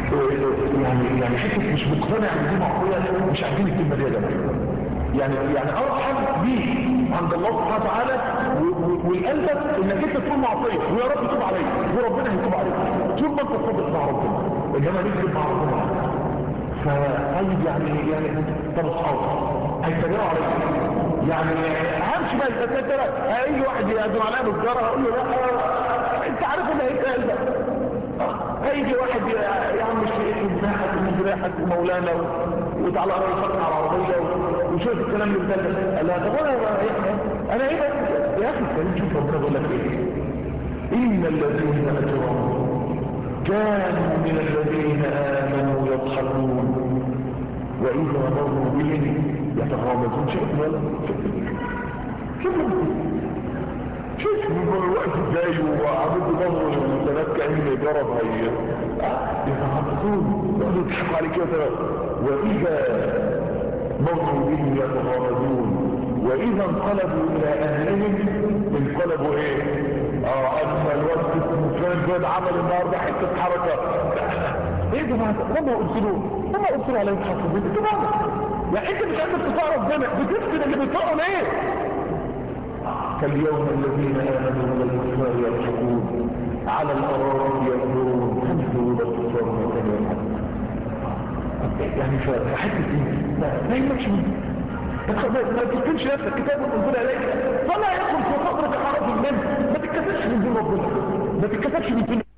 يعني يعني حته مش مقتنع ان دي معصيه، مش عارفين الكلمه دي يا جماعه. يعني يعني ارحم بيك عند الله سبحانه وتعالى والقلبك انك انت تكون معصيه ويا رب يتوب عليك وربنا هيتوب عليك طول ما انت صادق مع ربنا، انما نكذب مع ربنا. فطيب يعني يعني طب اصحابي هيتبعوا عليك، يعني همشي بقى الفتاه اي واحد يقدم عليا بالجاره اقول له لا انت عارف اللي هيتقال ده. هيجي واحد يا عم الشيخ ومساحك ومزراحك ومولانا وتعالى رأيك على العربية وشوف الكلام اللي بتاعك. لا طب انا انا ايه بس يا اخي الكريم، شوف ربنا بيقول لك ايه؟ ان الذين اجرموا كانوا من الذين امنوا يضحكون واذا مروا بهم يتغامزون. شوف ولا شوف شوف الوقت ازاي وعملت نظر المسلمات كأنه جرب هي يتحققون يقولوا يضحكوا عليك كده. واذا مروا بهم يتغامزون واذا انقلبوا الى اهلهم انقلبوا ايه؟ اه اما الوقت فلان زاد عمل النهارده حته حركه. ايه يا جماعه هم قلتلوا هم قلتلوا على يتحققون انتوا بقى يعني انت مش قادر تطاع ربنا بتفسد اللي بيطاعوا ليه؟ فاليوم الذين آمنوا بالكفار يضحكون على الأرائك ينظرون تنزلوا بالكفار ما كانوا يضحكون. يعني فحته ايه؟ ما يمكش منه ما تكتبش نفسك كتاب وتنزل عليك فلا يدخل في صدرك حرج منه. ما تتكتبش من دون ربنا، ما تتكتبش من دون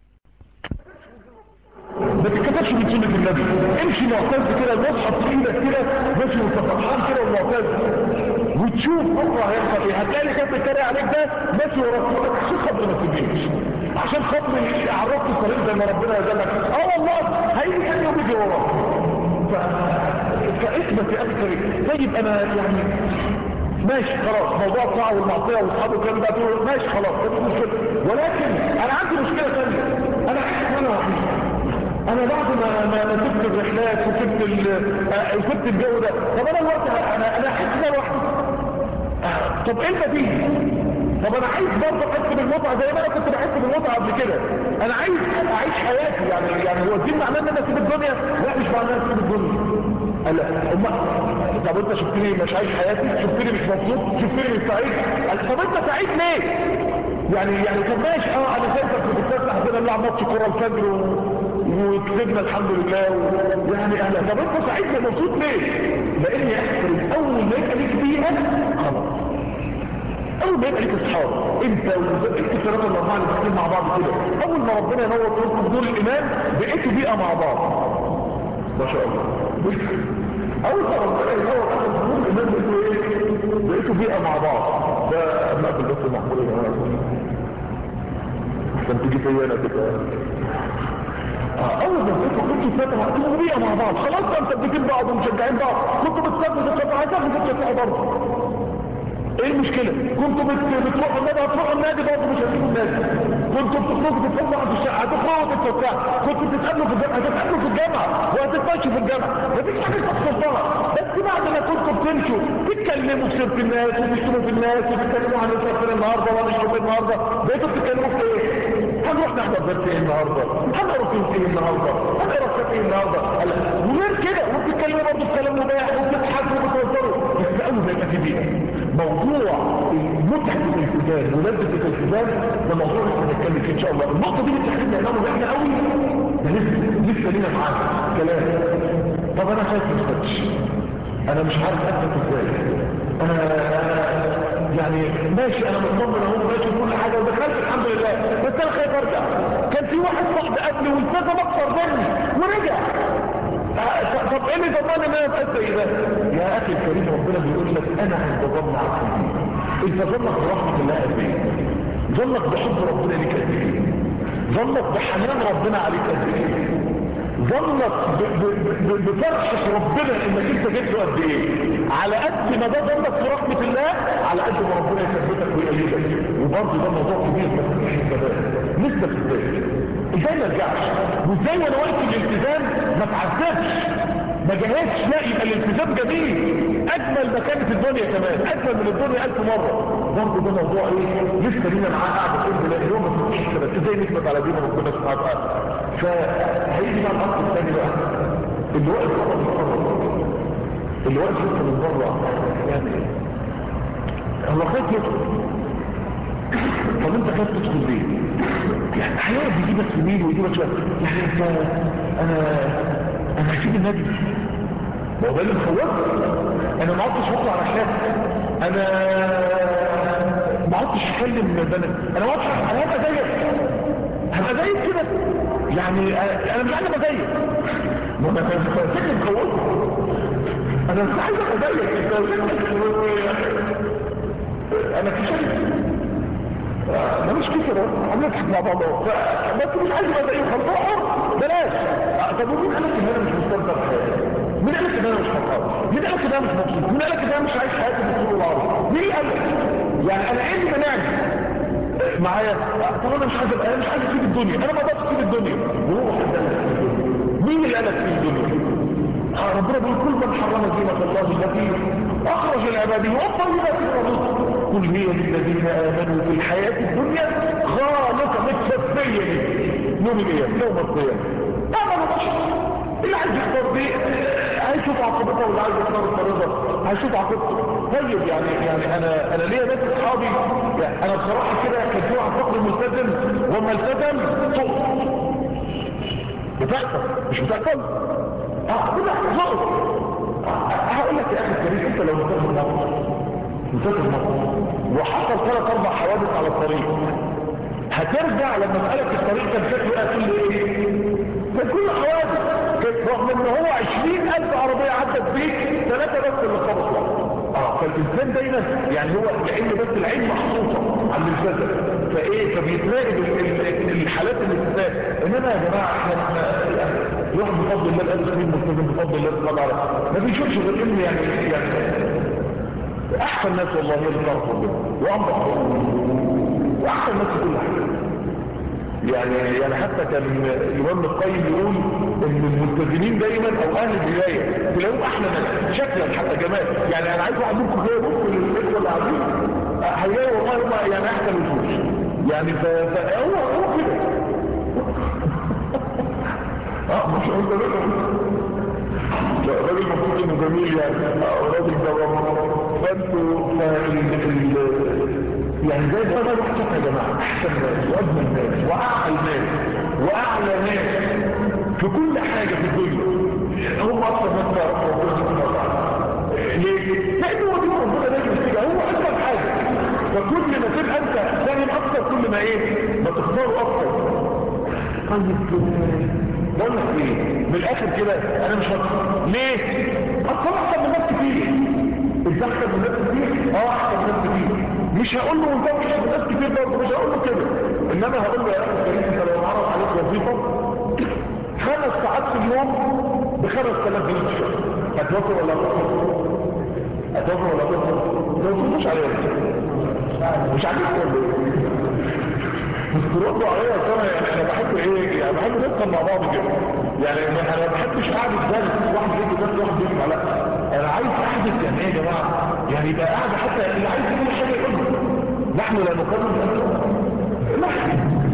ما تتكتبش من سنة النبي. امشي معتز كده المصحف في ايدك كده ماشي وانت فرحان كده ومعتز وتشوف بكره هيحصل ايه. هتلاقي اللي كان بيتريق عليك ده ماشي وراك عشان خاطر ما تجيش، عشان خاطر عرفت الطريق زي ما ربنا يدلك. اه والله هيجي ثاني يوم يجي وراك. فاثبت يا اخي. طيب انا يعني ماشي خلاص موضوع الطاعه والمعصيه واصحابه الكلام ده تقول ماشي خلاص مش مشكله، ولكن انا عندي مشكله ثانيه. انا عايز انا وحيد. انا بعد ما ما سبت الرحلات وسبت وسبت الجو ده، طب انا الوقت انا انا احس ان انا لوحدي. طب ايه البديل؟ طب انا عايز برضه احس بالمتعه زي ما انا كنت بحس بالمتعه قبل كده. انا عايز اعيش حياتي. يعني يعني هو الدين معناه ان انا اسيب الدنيا؟ لا مش معناه ان اسيب الدنيا. لا امال طب انت شفتني مش عايش حياتي؟ شفتني مش مبسوط؟ شفتني مش سعيد؟ طب انت سعيد ليه؟ يعني يعني طب ماشي اه انا شايفك بتتفسح كده نلعب ماتش كوره الفجر وكسبنا الحمد لله و... يعني اهلا. طب انت سعيد مبسوط ليه؟ لاني احسن اول ما يبقى ليك بيئه خلاص. اول ما يبقى ليك اصحاب انت انت الثلاثه الاربعه اللي بتكون مع بعض كده، اول ما ربنا ينور قلوبكم دور الايمان بقيتوا بيئه مع بعض ما شاء الله. اول ما ربنا ينور قلوبكم دور الايمان بقيتوا ايه؟ بقيتوا بيئه مع بعض. ده ما في البث المحمول يا جماعه عشان تيجي فيانا كده. اول ما كنتوا كنتوا ثلاثه كنتوا بيئه مع بعض خلاص بقى مثبتين بعض ومشجعين بعض. كنتوا بتثبتوا القطعه هتاخدوا القطعه برضه. ايه المشكله؟ كنتوا بتروحوا النادي هتروحوا النادي برضه مش هتسيبوا النادي. كنتوا بتخرجوا تتفسحوا في الشارع هتخرجوا تتفسحوا. كنتوا بتتقابلوا في الجامعه هتتقابلوا في الجامعه وهتتمشوا في الجامعه. مفيش حاجه تخسرها. بس بعد ما كنتوا بتمشوا تتكلموا في سيره الناس وتشتموا في الناس وتتكلموا عن السفر النهارده ولا نشوف النهارده. بقيتوا بتتكلموا في ايه؟ هنروح نحضر درس ايه النهارده؟ هنقرا فيلم ايه النهارده؟ هنقرا كتاب ايه النهارده؟ وغير كده وبتتكلموا برضه في كلام مباح وبتضحكوا وبتهزروا. بس اول ما يبقى في بيئه موضوع متعة الالتزام ولذة الالتزام ده موضوع لسه هنتكلم فيه ان شاء الله. النقطة دي بالتحديد لانه احنا قوي ده لسه لسه لينا معانا كلام. طب انا خايف ما اثبتش، انا مش عارف اثبت ازاي. انا يعني ماشي انا مطمن اهو ماشي كل حاجه ودخلت الحمد لله، بس انا خايف ارجع. كان في واحد صاحبي قبلي والتزم اكثر مني ورجع. طب ايه اللي ضمن ان انا ابقى زي ده؟ يا اخي الكريم ربنا بيقول لك انا هنتظن عبدي. انت ظنك برحمه الله قد ايه؟ ظنك بحب ربنا ليك قد ايه؟ ظنك بحنان ربنا عليك قد ايه؟ ظنك بفرحه ربنا انك انت جبته قد ايه؟ على قد ما ده ظنك في رحمه الله على قد ما ربنا يثبتك ويأيدك. وبرضه ده موضوع كبير بس مش الثبات نسبه الثبات. ازاي ما ارجعش؟ وازاي وانا واقف في الالتزام ما تعذبش ما جهزش؟ لا يبقى الالتزام جميل. اجمل مكان في الدنيا كمان، اجمل من الدنيا الف مره. برضه ده موضوع ايه لسه لينا معاه قاعده كل ده يوم ما تمشيش كده ازاي نثبت على دين ربنا سبحانه وتعالى. فهيجي بقى الامر الثاني بقى اللي واقف بره من بره، اللي واقف لسه من بره يعني هو خايف يدخل. طب انت خايف تدخل ليه؟ يعني احيانا بيجيبك يمين ويجيبك شويه، يعني انت انا انا هسيب النبي، ما هو ده اللي مخوفني. انا ما عدتش بطلع على حاجه، انا ما عدتش اتكلم بنات، انا ما عدتش انا هبقى زيك هبقى زيك كده يعني. انا مش عايز ابقى زيك، ما انا فاكر مخوفني، انا مش عايز ابقى زيك انا كشفت انا مش كده هنضحك مع بعض بس مش عايز ابقى زيك خلاص بلاش. طب مين قال لك ان انا مش مستمتع بحياتي؟ مين قال لك ان انا مش فرحان؟ مين قال لك ان انا مش مبسوط؟ مين قال لك ان انا مش عايش حياتي بالطول والعرض؟ مين قال لك؟ يعني انا ايه اللي منعني معايا؟ طب انا مش عايز ابقى انا مش عايز اسيب الدنيا، انا ما اقدرش اسيب الدنيا. وروح مين اللي قال لك تسيب الدنيا؟ آه ربنا بيقول كل من حرم زينة الله التي اخرج لعباده والطيبات من الرزق قل هي للذين امنوا في الحياة الدنيا خالصة متفسية يوم القيامة يوم القيامة. اعملوا بشر اللي عايز يختار دي هيشوف عقبته واللي عايز يختار الطريقة هيشوف عقبته. طيب يعني يعني انا انا ليا ناس اصحابي يعني انا بصراحة كده كان جوع فقر ملتزم وما التزم طق بتحصل مش بتحصل اه بتحصل ظهر. هقول لك يا اخي الكريم انت لو مسافر مصر مسافر مصر وحصل ثلاث اربع حوادث على الطريق هترجع لما اسالك الطريق كان شكله ايه كل ايه؟ كان كل حوادث رغم ان هو عشرين الف عربية عدت بيك ثلاثة بس اللي خبطوا. اه فالانسان دايما يعني هو لان بس العين محطوطة عن الجسد فايه فبيتراقب الحالات اللي تتاك. انما يا جماعة احنا الواحد بفضل الله الالف سنين ملتزم بفضل الله سبحانه وتعالى ما بيشوفش غير انه يعني يعني احسن ناس والله هي اللي تعرف ربنا وانضف واحسن ناس في كل حاجة. يعني يعني حتى كان الإمام القيم يقول ان الملتزمين دايما او اهل الهدايه تلاقوا احلى ناس شكلا حتى جمال. يعني انا عايز واحد منكم كده يبص للاخوه اللي قاعدين هيلاقي والله هم يعني احسن وشوش يعني فهو هو كده اه مش قلت لكم الراجل المفروض انه جميل يعني الراجل ده فانتوا يعني زي ده بقى وحشتنا يا جماعه احسن ناس واجمل ناس واعلى ناس واعلى ناس في كل حاجه في الدنيا هم اكثر ناس تعرفوا ربنا سبحانه وتعالى. ليه؟ لانه هو دي ربنا نجم فيها هو اكثر حاجه. فكل ما تبقى انت فاهم اكثر كل ما ايه؟ ما تختاره اكثر. طيب بقول لك ايه؟ من الاخر كده انا مش هكثر ليه؟ اصلا احسن من ناس كتير. انت احسن من ناس كتير؟ اه احسن من ناس كتير. مش هقول له انت مش ناس كتير برضه مش هقول له كده انما هقول له يا اخي الكريم انت لو عرض عليك وظيفه خمس ساعات في اليوم ب خمس آلاف جنيه في الشهر هتوافق ولا هتوافق؟ هتوافق ولا هتوافق؟ مش عليا مش عليك ولا مش تردوا عليا انا يعني انا بحب ايه يعني بحب نفهم مع بعض كده يعني انا ما بحبش قاعد الدرس واحد يجي بس واحد يسمع لا انا عايز احدث يعني ايه يا جماعه يعني يبقى قاعد حتى اللي عايز يقول حاجه يقول نحن لا نقرر نحن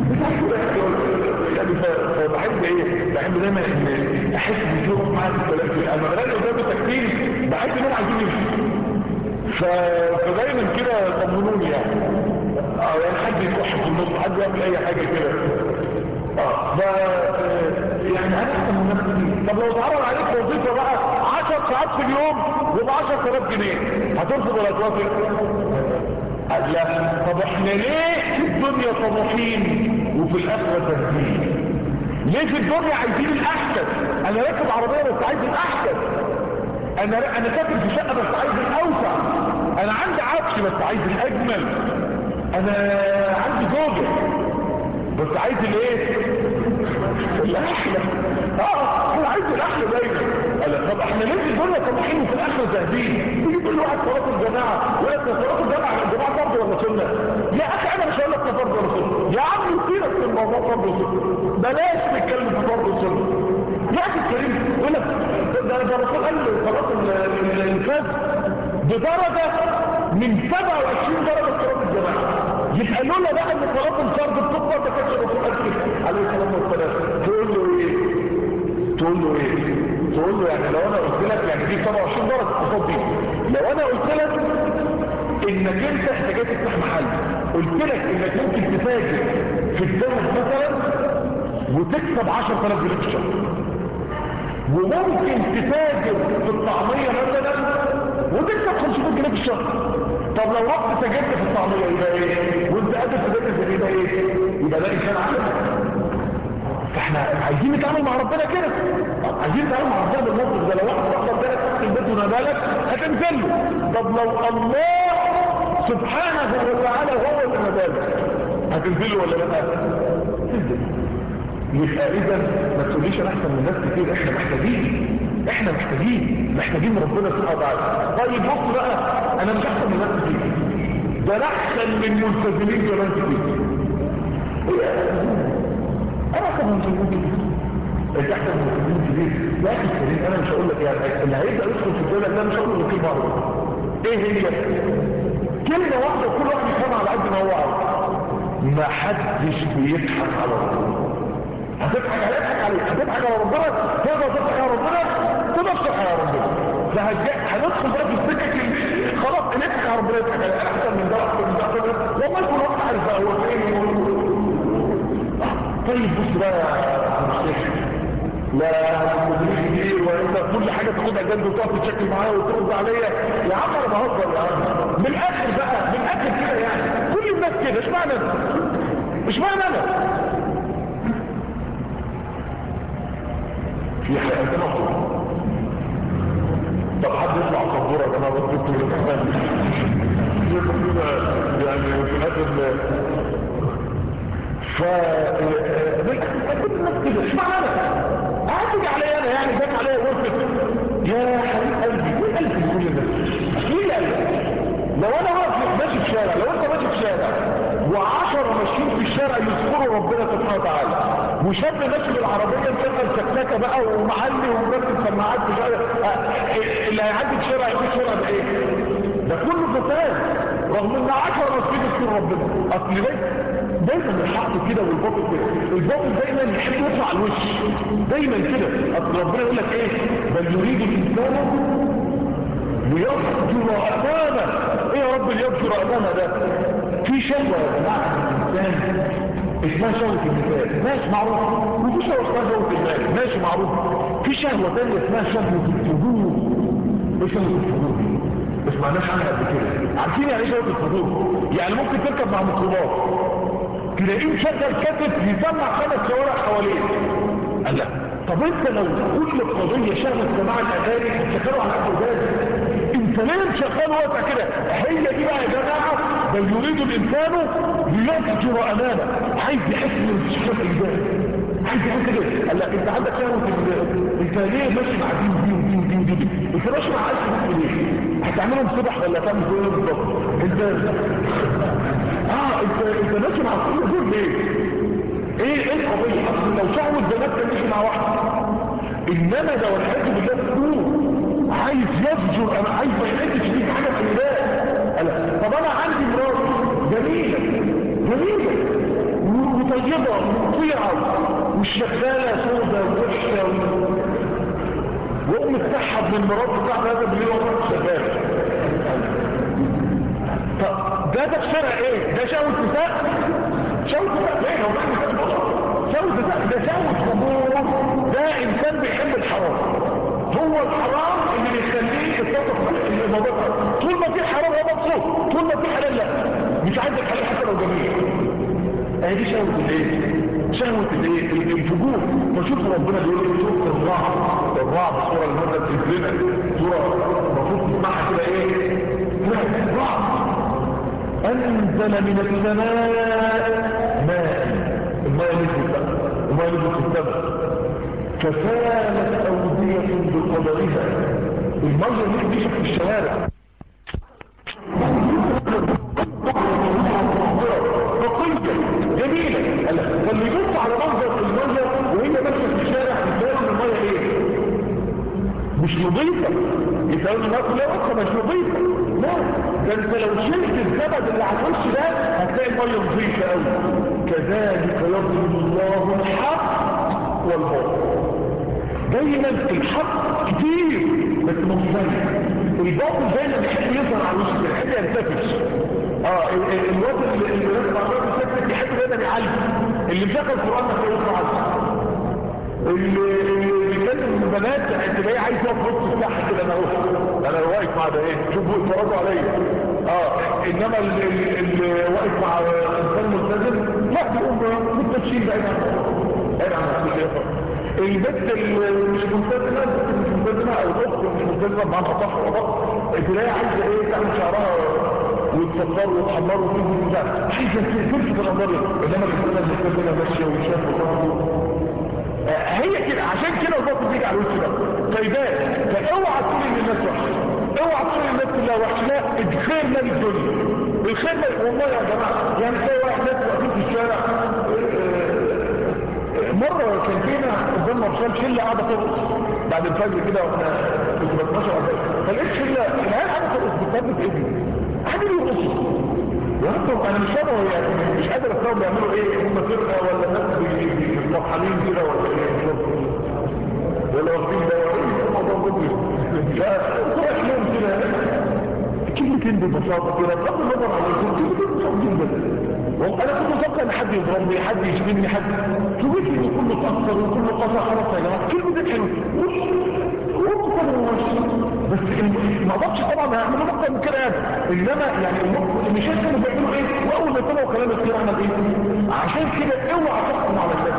يعني فبحب ايه بحب دايما ان احس بجوع معاك الكلام اما بلاقي قدامي تكتيل بحب ان انا عايزين فدايما كده طمنوني يعني اه يعني حد يكح في النص حد يعمل اي حاجه كده اه ف يعني انا احسن من نفسي. طب لو اتعرض عليك وظيفه بقى عشر ساعات في اليوم وب عشرة آلاف جنيه هترفض ولا توافق؟ لا. طب احنا ليه في الدنيا طموحين وفي الاخره تهديد؟ ليه في الدنيا عايزين الاحسن؟ انا راكب عربيه بس عايز الاحسن. انا انا ساكن في شقه بس عايز الاوسع. انا عندي عفش بس عايز الاجمل. انا عندي زوجه بس عايز الايه؟ الاحلى. اه انا عايز الاحلى دايما. قال طب احنا ليه في الدنيا طموحين وفي الاخره زاهدين؟ يجي كل واحد صلاه الجماعه ولا صلاه الجماعه الجماعه فرض ولا سنه؟ يا اخي انا مش هقول لك فرض ولا سنه يا عم نسيبك في الموضوع فرض وسنه بلاش نتكلم في فرض وسنه. يا اخي الكريم يقول لك ده ده الرسول قال صلاه الفجر بدرجة من سبعة وعشرين درجة صلاة الجماعة. يبقى لولا بقى ان صلاة الفرد بتطلع ما كانش الرسول قال كده عليه الصلاة والسلام. تقول له ايه؟ تقول له ايه؟ تقول له يعني لو انا قلت لك يعني دي سبعة وعشرين درجة اتصال دي، لو انا قلت لك انك انت احتاجات تفتح محل، قلت لك انك ممكن تتاجر في الذهب مثلا وتكسب عشرة آلاف جنيه في الشهر، وممكن تتاجر في الطعمية مثلا وتكسب خمسمائة جنيه في الشهر. طب لو رحت تاجرت في الطعمية يبقى ايه؟ وانت قادر تتاجر في يبقى ايه؟ يبقى ده انسان عالم. فاحنا عايزين نتعامل مع ربنا كده، عايزين نتعامل مع ربنا بالموقف ده. لو واحد راح ربنا تحت البيت ونادالك هتنزل له. طب لو الله سبحانه وتعالى هو اللي نادالك هتنزل له ولا لا؟ تنزل. يبقى اذا ما تقوليش انا احسن من ناس كتير، احنا محتاجين احنا محتاجين محتاجين ربنا سبحانه وتعالى. طيب بص بقى، انا مش احسن من ناس كتير، ده انا احسن من ملتزمين كمان كتير. انا احسن من ملتزمين كتير، انت احسن من ملتزمين كتير يا اخي الكريم. انا مش هقول لك يعني اللي هيبدا يدخل في الدوله ده مش هقول له كلمه واحده. ايه هي؟ كلمه واحده وكل واحد يفهم على قد ما هو عارف. ما حدش بيضحك على ربنا. هتضحك عليه اضحك عليه، هتضحك على ربنا تقدر تضحك على ربنا تقدر تضحك على ربنا. فهندخل بقى في السكه خلاص نضحك على ربنا يضحك عليه احسن من ده احسن من ده احسن من ده والله كل واحد عارف بقى هو فين. طيب بص بقى يا عم الشيخ، لا تدريش كتير وانت كل حاجه تاخدها جنب وتقعد تتشكل معايا وترد عليا. يا عم انا بهزر يا عم. من الاخر بقى من الاخر كده يعني كل الناس كده. اشمعنى انا؟ اشمعنى انا؟ في حياتنا طب حد يطلع صبورة يا جماعه وانتوا يعني في الاخر ف كل الناس كده. اشمعنى انا؟ هتيجي عليا انا يعني جت عليا وقفت يا حبيب قلبي ايه قلبي كل الناس؟ ايه قلبي؟ لو انا واقف ماشي في شارع، لو انت ماشي في شارع وعشرة ماشيين في الشارع يذكروا ربنا سبحانه وتعالى وشاب ماشي بالعربيه مشغل سكسكه بقى ومعلي ومركب سماعات مش عارف اللي هيعدي في الشارع يخش الشارع ده ايه؟ ده كله فساد رغم ان عشرة ماشيين يذكروا ربنا. اصل ليه؟ دايما الحق كده والباطل كده، الباطل دايما يحب يطلع على الوش دايما كده. اصل ربنا يقول لك ايه؟ بل يريد الانسان ليفجر امامه. ايه يا رب ليفجر امامه ده؟ في شهوه يا جماعه الانسان اسمها شهوه النساء ماشي معروف، وفي شهوه اسمها شهوه المال ماشي معروف، في شهوه ثانيه اسمها شهوه الفجور. ايه شهوه الفجور دي؟ ما سمعناش عنها قبل كده. عارفين يعني ايه شهوه الفجور؟ يعني ممكن تركب مع ميكروباص تلاقيه شغل كتف يسمع خمس شوارع حواليه. قال لا طب انت لو كل قضيه شغل سماع الاغاني تشغلوا على الجهاز انت ليه مشغله وقتها كده؟ هي دي بقى يا جماعه بل يريد الانسان ليفجر امامه. عايز يحس ان الشخص ايجابي، عايز يحس كده. قال لا انت عندك شهوه انت ليه ماشي مع دي ودي ودي ودي ودي ودي؟ انت ماشي مع عايز ليه؟ هتعملهم صبح ولا هتعمل كل يوم بالظبط؟ انت اه انت انت ماشي مع كل دول ليه؟ ايه ايه القضيه؟ اصل لو شهوه بنات كان ماشي مع واحده، انما ده والحمد بالله تقول عايز يفجر انا عايز ما يحسش فيه حاجه في الله. طب انا عندي مراتي جميله جميله وطيبه ومطيعه مش شغاله سودة ووحشه وام تسحب من مراتي بتاعت هذا باليوم شغاله. طب ده ده بسرعه ايه؟ ده شهوه نساء؟ شهوه نساء ليه؟ لو ما شهوه نساء ده شهوه خمور. ده انسان بيحب الحرام، هو الحرام اللي بيخليه يتصرف في الموضوع. طول ما في حرام هو مبسوط، طول ما في حلال لا مش عايز الحلال حتى لو جميل. اهي دي شهوه الايه؟ شهوه الايه؟ الفجور. فشوف ربنا بيقول ايه؟ سوره الرعد. الرعد السوره اللي نزلت في الزنا، سوره المفروض تسمعها كده ايه؟ الرعد. انزل من السماء ماء، الماء نزل بقى، الماء نزل في السماء فسالت أودية بقدرها. المية اللي بيشك في الشوارع نقية جميلة. فاللي يبص على منظر المية وهي ماشية في الشارع يتبين ان المية ايه؟ مش نظيفة. يتبين الناس لا وقت مش نظيفة. فانت لو شلت الزبد اللي على الوش ده هتلاقي الميه نظيفه قوي. كذلك يضرب الله الحق والباطل. دايما الحق كتير بس مظلم، الباطل دايما بيحب يظهر على الوش، بيحب ينتفش. اه الواد اللي رفع الراجل سكت بيحب دايما يعلم، اللي مشغل القران ما يطلع عنه، اللي بيتكلم البنات تلاقيه عايز يقف نص الساحه كده. انا اهو انا واقف مع ده ايه، شوفوا اتفرجوا عليا. اه انما اللي, اللي واقف مع انسان ملتزم لا بيقوم متمشين بعيد عنه بعيد عن الكليه. البنت اللي مش ملتزمه مش ملتزمه او الاخت مش ملتزمه مع الصح تلاقيها عايزه ايه تعمل شعرها وتصدر وتحمر وتنزل بتاع، عايزه تلفت الانظار. انما الانسان الملتزمه ماشيه وشاف وصاحبه هي كده. عشان كده الباطل بيجي على الوش ده طيبات. فاوعى تقول ان الناس وحشه، اوعى تقول الناس كلها وحشه، لا الخير مال الدنيا، الخير مال والله يا جماعه. يعني تلاقي واحد ناس واقفين في الشارع، مره كان فينا قدام مرشال شله قاعده ترقص بعد الفجر كده واحنا كنت بتمشى فلقيت شله العيال قاعده ترقص بتثبت ابني قاعدين يرقصوا. يا رب انا مش فاهم يعني مش قادر افهم بيعملوا ايه، هم فرقه ولا ناس مرحلين كده ولا ايه ولا واخدين دواء الموضوع مجرم. فصرح لهم كده كلمتين ببساطه كده بغض النظر عن الكل كلمتين جدا. وانا كنت متوقع ان حد يضربني، حد يشتمني، حد تقول لي كله تاثر وكله قطع. خلاص يا جماعه كلمه دي حلوه بس ما اقدرش طبعا هعملوا اكتر من كده يعني. انما يعني مش كانوا بيعملوا ايه، واول ما طلعوا كلام الخير عمل ايه. عشان كده اوعى تحكم على الناس،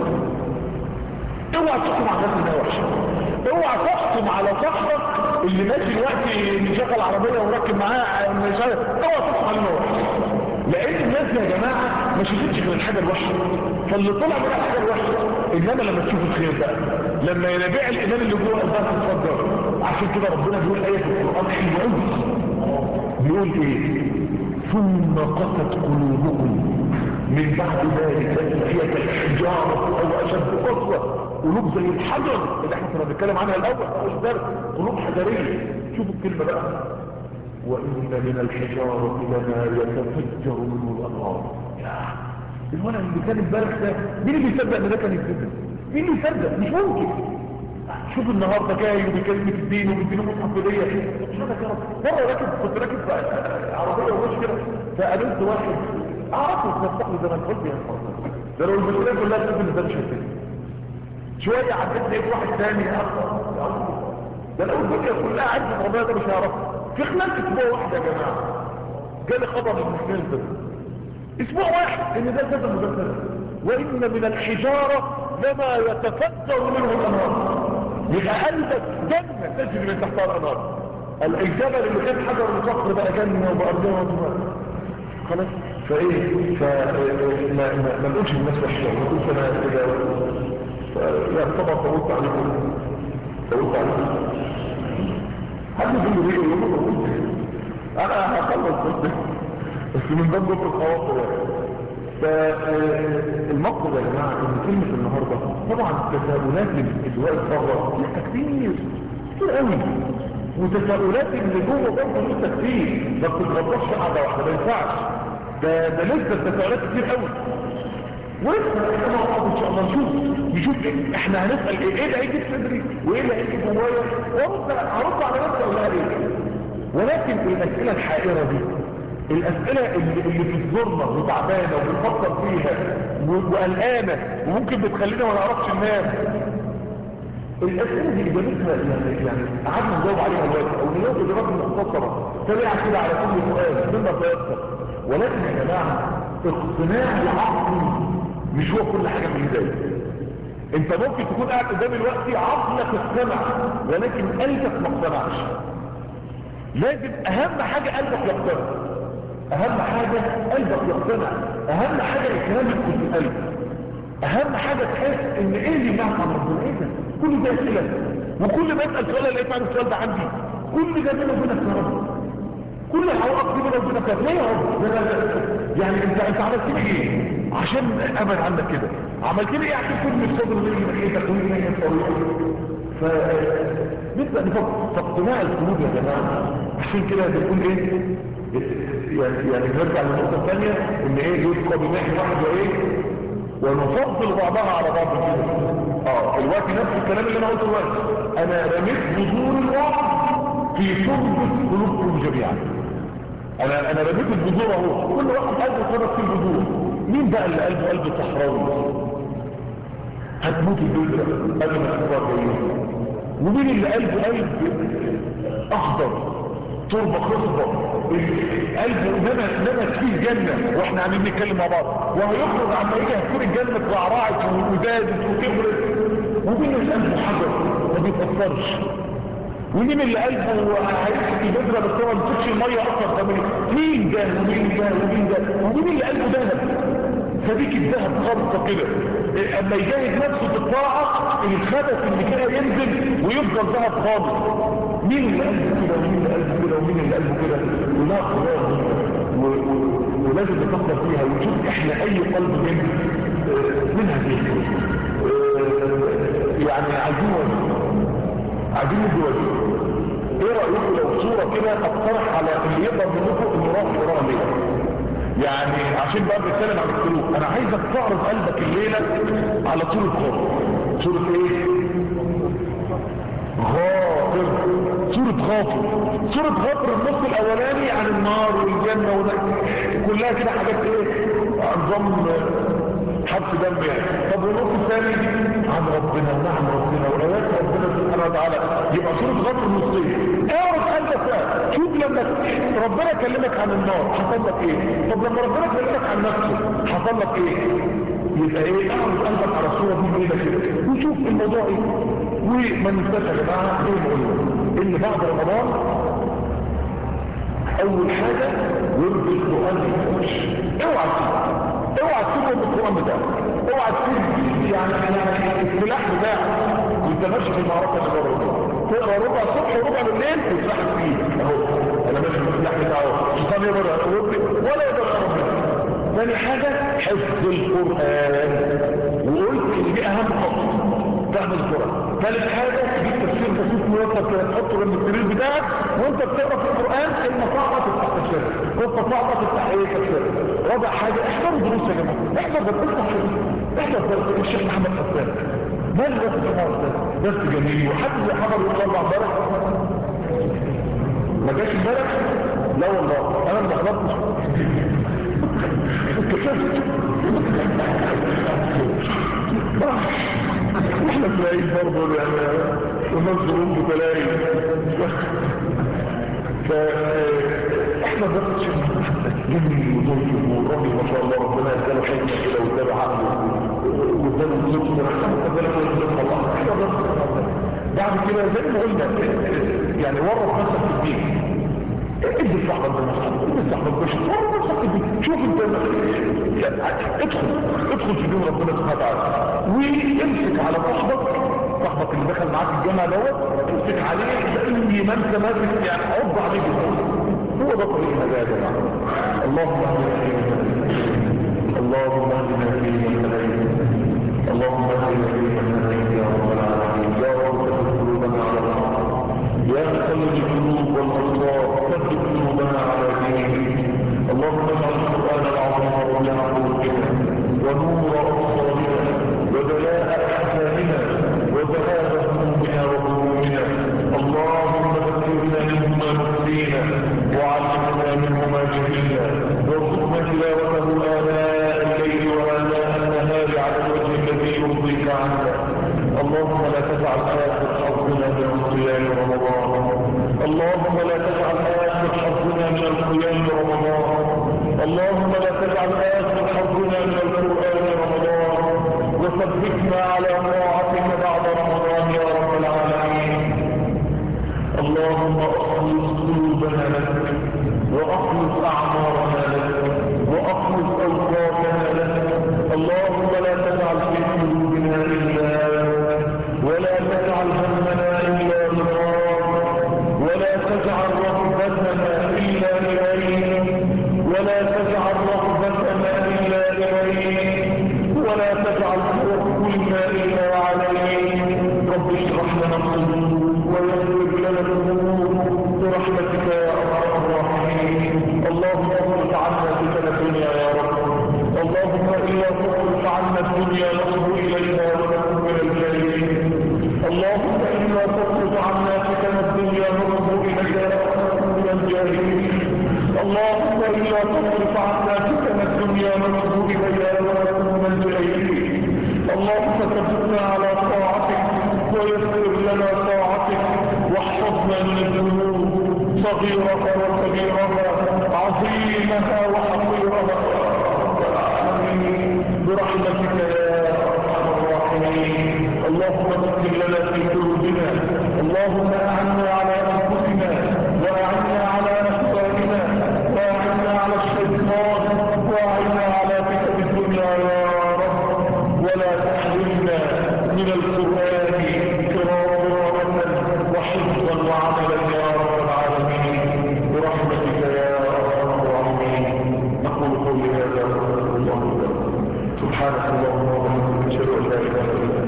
اوعى تحكم على الناس انها وحشه، اوعى تحكم على صاحبك اللي ماشي دلوقتي مشغل عربيه وراكب معاه اوعى تحكم عليه انه وحش. لان الناس يا جماعه ما شفتش غير الحاجه الوحشه، فاللي طلع منها الحاجه الوحشه. انما لما تشوف الخير بقى، لما ينابيع الايمان اللي جوه قلبها تتفجر. عشان كده ربنا بيقول ايه في القران حلوه قوي، بيقول ايه؟ ثم قست قلوبكم من بعد ذلك هي كالحجاره او اشد قسوه، قلوب زي الحجر اللي احنا كنا بنتكلم عنها الاول اول درس، قلوب حجريه. شوفوا الكلمه بقى، وإن من الحجارة لما يتفجر منه الأنهار. الولد اللي كان امبارح ده مين اللي بيصدق ان ده كان يتفجر؟ مين اللي يصدق؟ مش ممكن. شوف النهارده جاي وبيكلم في الدين وبيديله مصحف هديه. مش هذا كده. مره راكب كنت راكب عربيه وماشي كده فقابلت واحد اعرفه بفتح له زمان قلت يا اخوان ده لو المشكله كلها تشوف ان ده مش هيتفجر. شويه عديت لقيت واحد ثاني اخر ده لو الدنيا كلها عدت ربنا ده مش هيعرفها. في خلال اسبوع واحد يا جماعه جالي خبر من المسلمين ده اسبوع واحد ان ده كذا مدرسه. وان من الحجاره لما يتفجر منه الانهار، يبقى قلبك جنه تجري من تحتها الانهار. الجبل اللي كان حجر الصخر بقى جنه وبارضها وطبعا خلاص. فايه فما ما نقولش الناس وحشه ونقولش انا كده لا طبعا طولت عليكم طولت عليكم. حد يقول لي ايه يقول انا هخلص بس بس من باب جبر الخواطر يعني. فالمقصد يا جماعه ان كلمه النهارده طبعا التساؤلات اللي واقف بره لسه كتير كتير قوي، وتساؤلات اللي جوه برضه لسه كتير ما بتتغطاش في قعده واحده، ما ينفعش. ده ده لسه التساؤلات كتير قوي. ولسه احنا مع بعض ان شاء الله نشوف نشوف احنا هنسال ايه ايه اللي هيجي في صدري وايه اللي هيجي جوايا وارد هرد على نفسي ولا ايه. ولكن الاسئله الحائره دي، الاسئله اللي, اللي في الظلمه وتعبانه وبنفكر فيها وقلقانه وممكن بتخلينا ما نعرفش ننام، الاسئله دي اجابتها يعني يعني قعدنا نجاوب عليها دلوقتي او نجاوب اجابات مختصره سريعه كده على كل سؤال مما تيسر. ولكن يا جماعه اقتناع العقل مش هو كل حاجه في البدايه. انت ممكن تكون قاعد قدام الوقت عقلك اقتنع ولكن قلبك ما اقتنعش. لازم اهم حاجه قلبك يقتنع، اهم حاجه قلبك يقتنع، اهم حاجه الكلام يدخل في القلب، اهم حاجه تحس ان ايه اللي ينفع عن ربنا. ايه ده كل ده اسئله، وكل ما اسال سؤال الاقي فعلا السؤال ده عندي. كل ده بينه وبينك يا رب، كل الحوارات دي بينه وبينك ليه يا رب؟ يعني انت انت عملت لي ايه عشان ابعد عنك كده؟ عملت لي ايه عشان كل الصدر اللي يجي ناحيتك ويجي ناحيه طريقك؟ فنبدا نفكر في اقتناع القلوب يا جماعه. عشان كده بنقول ايه؟ يعني يعني نرجع للنقطة الثانية ان ايه يبقى بنحن واحد وايه ونفضل بعضها على بعض كده. اه الوقت نفس الكلام اللي انا قلته دلوقتي، انا رميت بذور الوعظ في تربة قلوبكم جميعا. انا انا رميت البذور اهو، كل واحد قلبه صرف في البذور. مين بقى اللي قلبه قلب صحراوي هتموت الدنيا قبل ما تكبر جايين؟ ومين اللي قلبه قلب اخضر تربة خصبة قلبه انما انما فيه الجنة واحنا عاملين نتكلم مع بعض، وهيخرج عما يجي هتكون الجنة اترعرعت وزادت وكبرت. ومين اللي قلبه حجر ما بيتأثرش؟ ومين اللي قلبه هيمسك البذرة بس هو ما بيمسكش المية اصلا؟ مين ده ومين ده ومين ده ومين اللي قلبه ذهب؟ فديك الذهب خالصة كده اما يجاهد نفسه في الطاعة الخبث اللي كده ينزل ويفضل ذهب خالص. مين اللي قلبه كده ومين اللي قلبه كده ومين اللي قلبه كده؟ ولا خلاص ولازم نفكر فيها ونشوف احنا اي قلب من منها دي يعني عايزين عايزين الجواز. ايه رأيكم لو صورة كده اقترح على اللي يقدر منكم انه راح يقراها ليه؟ يعني عشان بقى بنتكلم عن القلوب، انا عايزك تعرض قلبك الليلة على صورة غافر. صورة ايه؟ غافر. صورة غافر. صورة غافر النص الاولاني عن النار والجنة كلها كده حاجات ايه؟ نظام حبس دم يعني. طب والنص الثاني عن ربنا ونعم ربنا وايات ربنا سبحانه وتعالى، يبقى صورة غافر نصين. اعرض قلبك بقى، شوف لما ربنا كلمك عن النار حصل لك ايه؟ طب لما ربنا كلمك عن نفسه حصل لك ايه؟ يبقى ايه؟ اعرض قلبك على صورة دي كده كده وشوف الموضوع ايه. وما ننساش يا جماعه زي ما قلنا ان بعد رمضان اول حاجه ورد القران ما يفوتش. اوعى تسيبه، اوعى تسيبه من القران بتاعك، اوعى تسيب يعني يعني السلاح بتاعك وانت ماشي في المعركه اللي بره تقرا ربع الصبح وربع بالليل وتسحب فيه اهو انا ماشي في السلاح بتاعه الشيطان يقدر يقرب ولا يقدر يقرب منه. ثاني حاجه حفظ القران، وقلت ان دي اهم خطوه فهم القران. ثالث حاجه تجيب تفسير بسيط مرتب كده تحطه جنب السرير بتاعك وانت بتقرا في القران المصاعبه تفتح تفسير والتصاعبه تفتح ايه تفسير. رابع حاجه احضروا دروس يا جماعه، احضر درس احضر درس الشيخ محمد حسان ده اللي درس النهارده درس جميل. وحد زي حضر يقول الله امبارح ما جاش امبارح؟ لا والله انا ما حضرتش احنا تلاقين برضه يعني ونظرون بتلاقين فاحنا درس جميل وظلم والراجل ما شاء الله ربنا يداله حكمه كده واداله عقله واداله ظلم اداله ظلم الله. احنا درس بعد كده زي ما قلنا يعني ورط نفسك في الدين. ادي الصحبه بالمصحف ادي الصحبه بالمصحف ورط نفسك في الدين. شوف انت ادخل ادخل في دين ربنا سبحانه وتعالى وامسك على صاحبك صاحبك اللي دخل معاك الجامعه دوت امسك عليه زي ما انت ماسك يعني عض عليه بالظبط. هو ده طريق الهدايه يا جماعه. اللهم اهدنا فيمن اللهم اهدنا فيمن هديت اللهم اهدنا فيمن هديت يا رب العالمين يا رب ثبت قلوبنا على الحق يا مقلب القلوب والابصار ثبت قلوبنا على دينك. اللهم اجعل القران العظيم ربيع قلوبنا ونور ابصارنا وبلاء احزاننا وذهاب همومنا وغمومنا. اللهم ذكرنا منه ما نسينا وعلمنا منه ما جهلنا وارزقنا تلاوته آناء الليل وآناء النهار على الوجه الذي يرضيك عنك. اللهم لا تجعل آخر حظنا من صيام رمضان. اللهم لا تجعل آخر حظنا من القيام رمضان. اللهم لا تجعل آخر حظنا من القرآن رمضان وثبتنا على طاعتك بعد رمضان يا رب العالمين. اللهم اخلص قلوبنا لك واخلص اعمارنا لك واخلص اوقاتنا لك. اللهم لا تجعل في قلوبنا الا ولا تجعل همنا الا رضاك ولا تجعل رغبتنا الا اليك ولا تجعل رغبتنا الا اليك ولا تجعل توكلنا الا عليك. رب اشرح لنا الصدور ويسر لنا الامور برحمتك يا ارحم الراحمين. صغيرها وكبيرها عظيمها وحقيرها برحمتك يا ارحم الراحمين. اللهم اغفر لنا في قلوبنا، اللهم اعنا على انفسنا واعنا على اخواننا واعنا على الشيطان واعنا على فتن الدنيا يا رب، ولا تحرمنا من القران قراءه وحفظا وعملا يا رب العالمين برحمتك يا ارحم الراحمين. نقول قولي هذا واستغفر الله لنا. سبحانك اللهم وبحمدك اشهد ان لا اله الا انت